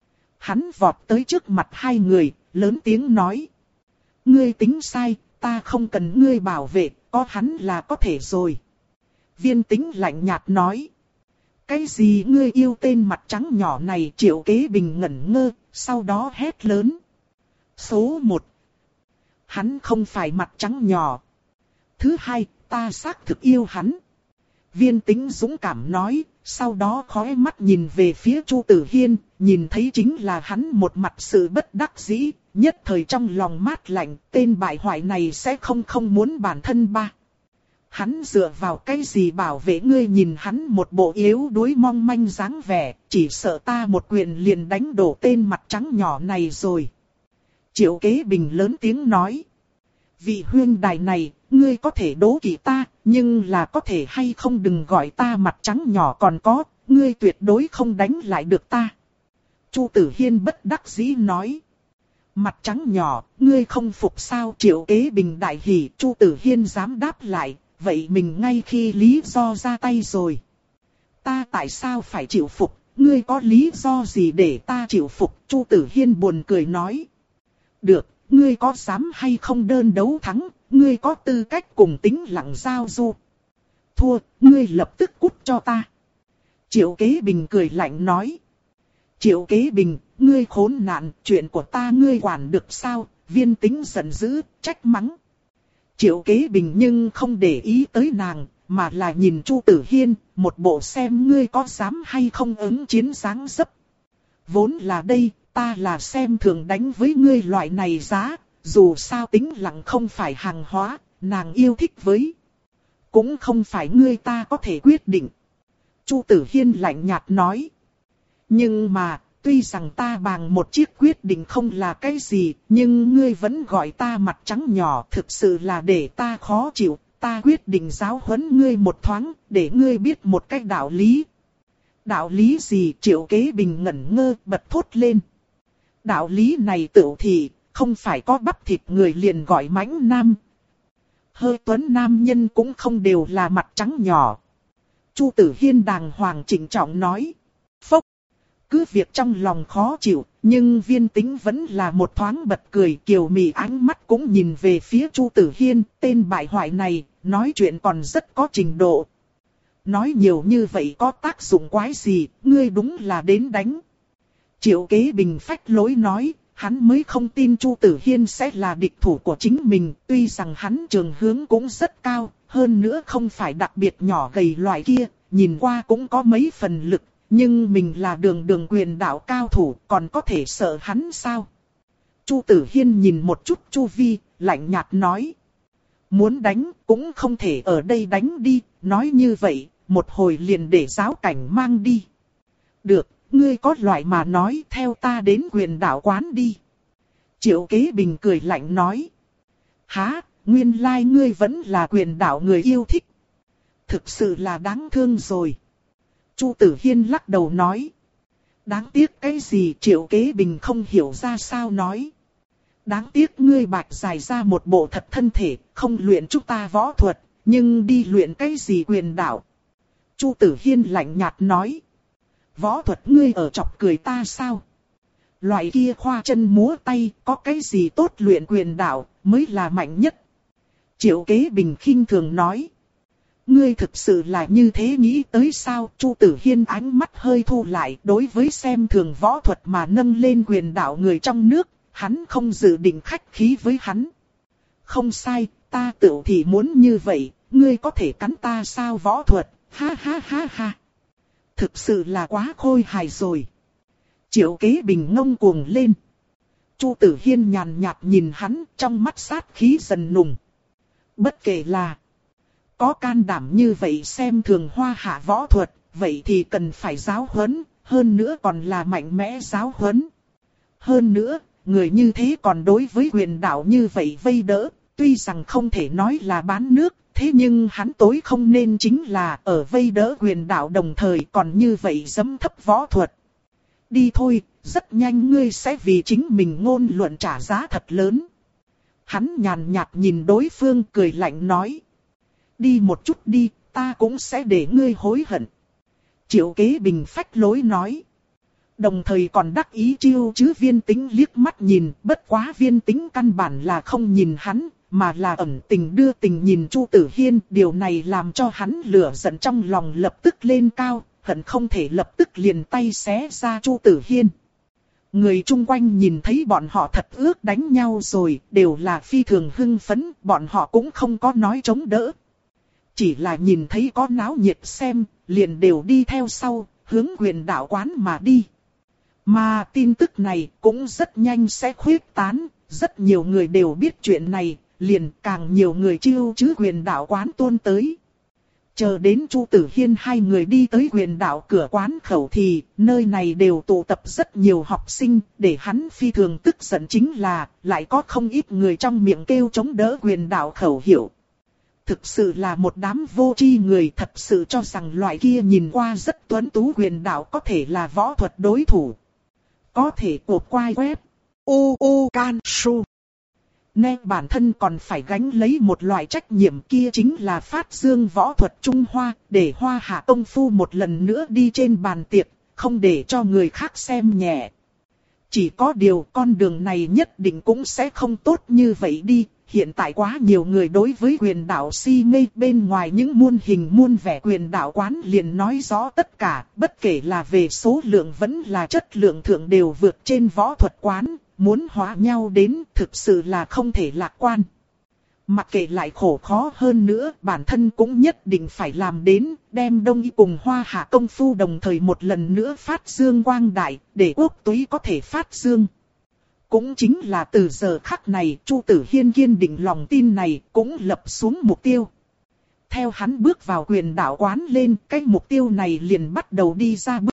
Hắn vọt tới trước mặt hai người, lớn tiếng nói. Ngươi tính sai, ta không cần ngươi bảo vệ, có hắn là có thể rồi. Viên Tĩnh lạnh nhạt nói. Cái gì ngươi yêu tên mặt trắng nhỏ này? Triệu Kế Bình ngẩn ngơ, sau đó hét lớn. Số một. Hắn không phải mặt trắng nhỏ. Thứ hai, ta xác thực yêu hắn. Viên Tĩnh dũng cảm nói, sau đó khóe mắt nhìn về phía Chu Tử Hiên, nhìn thấy chính là hắn một mặt sự bất đắc dĩ, nhất thời trong lòng mát lạnh, tên bại hoại này sẽ không không muốn bản thân ba. Hắn dựa vào cái gì bảo vệ ngươi? Nhìn hắn một bộ yếu đuối mong manh dáng vẻ, chỉ sợ ta một quyền liền đánh đổ tên mặt trắng nhỏ này rồi. Triệu Kế Bình lớn tiếng nói. Vị huynh đài này, ngươi có thể đố kỵ ta, nhưng là có thể hay không đừng gọi ta mặt trắng nhỏ còn có, ngươi tuyệt đối không đánh lại được ta. Chu Tử Hiên bất đắc dĩ nói. Mặt trắng nhỏ, ngươi không phục sao? Triệu Kế Bình đại hỉ, Chu Tử Hiên dám đáp lại, vậy mình ngay khi lý do ra tay rồi. Ta tại sao phải chịu phục, ngươi có lý do gì để ta chịu phục? Chu Tử Hiên buồn cười nói. Được, ngươi có dám hay không đơn đấu thắng, ngươi có tư cách cùng Tĩnh Lặng giao du. Thua, ngươi lập tức cút cho ta. Triệu Kế Bình cười lạnh nói. Triệu Kế Bình, ngươi khốn nạn, chuyện của ta ngươi quản được sao? Viên Tĩnh giận dữ, trách mắng. Triệu Kế Bình nhưng không để ý tới nàng, mà là nhìn Chu Tử Hiên, một bộ xem ngươi có dám hay không ứng chiến dáng dấp. Vốn là đây, ta là xem thường đánh với ngươi loại này giá, dù sao Tĩnh Lặng không phải hàng hóa, nàng yêu thích với. Cũng không phải ngươi ta có thể quyết định. Chu Tử Hiên lạnh nhạt nói. Nhưng mà, tuy rằng ta bằng một chiếc quyết định không là cái gì, nhưng ngươi vẫn gọi ta mặt trắng nhỏ, thực sự là để ta khó chịu. Ta quyết định giáo huấn ngươi một thoáng, để ngươi biết một cách đạo lý. Đạo lý gì? Triệu Kế Bình ngẩn ngơ, bật thốt lên. Đạo lý này tựu thì, không phải có bắp thịt người liền gọi mãnh nam. Hơi tuấn nam nhân cũng không đều là mặt trắng nhỏ. Chu Tử Hiên đàng hoàng trịnh trọng nói. Phốc! Cứ việc trong lòng khó chịu, nhưng Viên Tĩnh vẫn là một thoáng bật cười, kiều mị ánh mắt cũng nhìn về phía Chu Tử Hiên, tên bại hoại này, nói chuyện còn rất có trình độ. Nói nhiều như vậy có tác dụng quái gì, ngươi đúng là đến đánh. Triệu Kế Bình phách lối nói, hắn mới không tin Chu Tử Hiên sẽ là địch thủ của chính mình, tuy rằng hắn trường hướng cũng rất cao, hơn nữa không phải đặc biệt nhỏ gầy loại kia, nhìn qua cũng có mấy phần lực. Nhưng mình là đường đường quyền đạo cao thủ, còn có thể sợ hắn sao? Chu Tử Hiên nhìn một chút Chu Vi, lạnh nhạt nói. Muốn đánh, cũng không thể ở đây đánh đi, nói như vậy, một hồi liền để giáo cảnh mang đi. Được, ngươi có loại mà nói theo ta đến quyền đạo quán đi. Triệu Kế Bình cười lạnh nói. Hả, nguyên lai ngươi vẫn là quyền đạo người yêu thích. Thực sự là đáng thương rồi. Chu Tử Hiên lắc đầu nói. Đáng tiếc cái gì? Triệu Kế Bình không hiểu ra sao nói. Đáng tiếc ngươi bạch dài ra một bộ thật thân thể, không luyện chúng ta võ thuật, nhưng đi luyện cái gì quyền đạo. Chu Tử Hiên lạnh nhạt nói. Võ thuật ngươi ở chọc cười ta sao? Loại kia khoa chân múa tay, có cái gì tốt luyện quyền đạo, mới là mạnh nhất. Triệu Kế Bình khinh thường nói. Ngươi thực sự là như thế nghĩ tới sao? Chu Tử Hiên ánh mắt hơi thu lại, đối với xem thường võ thuật mà nâng lên quyền đạo người trong nước, hắn không dự định khách khí với hắn. Không sai, ta tự thì muốn như vậy, ngươi có thể cắn ta sao? Võ thuật, ha ha ha ha. Thực sự là quá khôi hài rồi. Triệu Kế Bình ngông cuồng lên. Chu Tử Hiên nhàn nhạt nhìn hắn, trong mắt sát khí dần nùng. Bất kể là có can đảm như vậy xem thường hoa hạ võ thuật, vậy thì cần phải giáo huấn, hơn nữa còn là mạnh mẽ giáo huấn. Hơn nữa, người như thế còn đối với quyền đạo như vậy vây đỡ, tuy rằng không thể nói là bán nước, thế nhưng hắn tối không nên chính là ở vây đỡ quyền đạo đồng thời còn như vậy giẫm thấp võ thuật. Đi thôi, rất nhanh ngươi sẽ vì chính mình ngôn luận trả giá thật lớn. Hắn nhàn nhạt nhìn đối phương cười lạnh nói. Đi một chút đi, ta cũng sẽ để ngươi hối hận. Triệu Kế Bình phách lối nói. Đồng thời còn đắc ý chiêu chứ Viên Tĩnh liếc mắt nhìn, bất quá Viên Tĩnh căn bản là không nhìn hắn, mà là ẩn tình đưa tình nhìn Chu Tử Hiên. Điều này làm cho hắn lửa giận trong lòng lập tức lên cao, hận không thể lập tức liền tay xé ra Chu Tử Hiên. Người chung quanh nhìn thấy bọn họ thật ước đánh nhau rồi, đều là phi thường hưng phấn, bọn họ cũng không có nói chống đỡ. Chỉ là nhìn thấy có náo nhiệt xem, liền đều đi theo sau, hướng quyền đạo quán mà đi. Mà tin tức này cũng rất nhanh sẽ khuyết tán, rất nhiều người đều biết chuyện này, liền càng nhiều người chiêu chứ quyền đạo quán tuôn tới. Chờ đến Chu Tử Hiên hai người đi tới Huyền Đạo cửa quán khẩu thì, nơi này đều tụ tập rất nhiều học sinh, để hắn phi thường tức giận chính là, lại có không ít người trong miệng kêu chống đỡ Huyền Đạo khẩu hiệu. Thực sự là một đám vô tri người, thật sự cho rằng loại kia nhìn qua rất tuấn tú Huyền Đạo có thể là võ thuật đối thủ. Có thể cột quai web. U U Can Su. Nên bản thân còn phải gánh lấy một loại trách nhiệm, kia chính là phát dương võ thuật Trung Hoa, để Hoa Hạ công phu một lần nữa đi trên bàn tiệc, không để cho người khác xem nhẹ. Chỉ có điều con đường này nhất định cũng sẽ không tốt như vậy đi, hiện tại quá nhiều người đối với Huyền Đạo si mê, bên ngoài những muôn hình muôn vẻ Huyền Đạo quán liền nói rõ tất cả, bất kể là về số lượng vẫn là chất lượng thượng đều vượt trên võ thuật quán. Muốn hóa nhau đến thực sự là không thể lạc quan. Mặc kệ lại khổ khó hơn nữa, bản thân cũng nhất định phải làm đến, đem Đông Y cùng Hoa Hạ công phu đồng thời một lần nữa phát dương quang đại, để quốc túy có thể phát dương. Cũng chính là từ giờ khắc này, Chu Tử Hiên kiên định lòng tin này, cũng lập xuống mục tiêu. Theo hắn bước vào Huyền Đạo quán lên, cái mục tiêu này liền bắt đầu đi ra bước.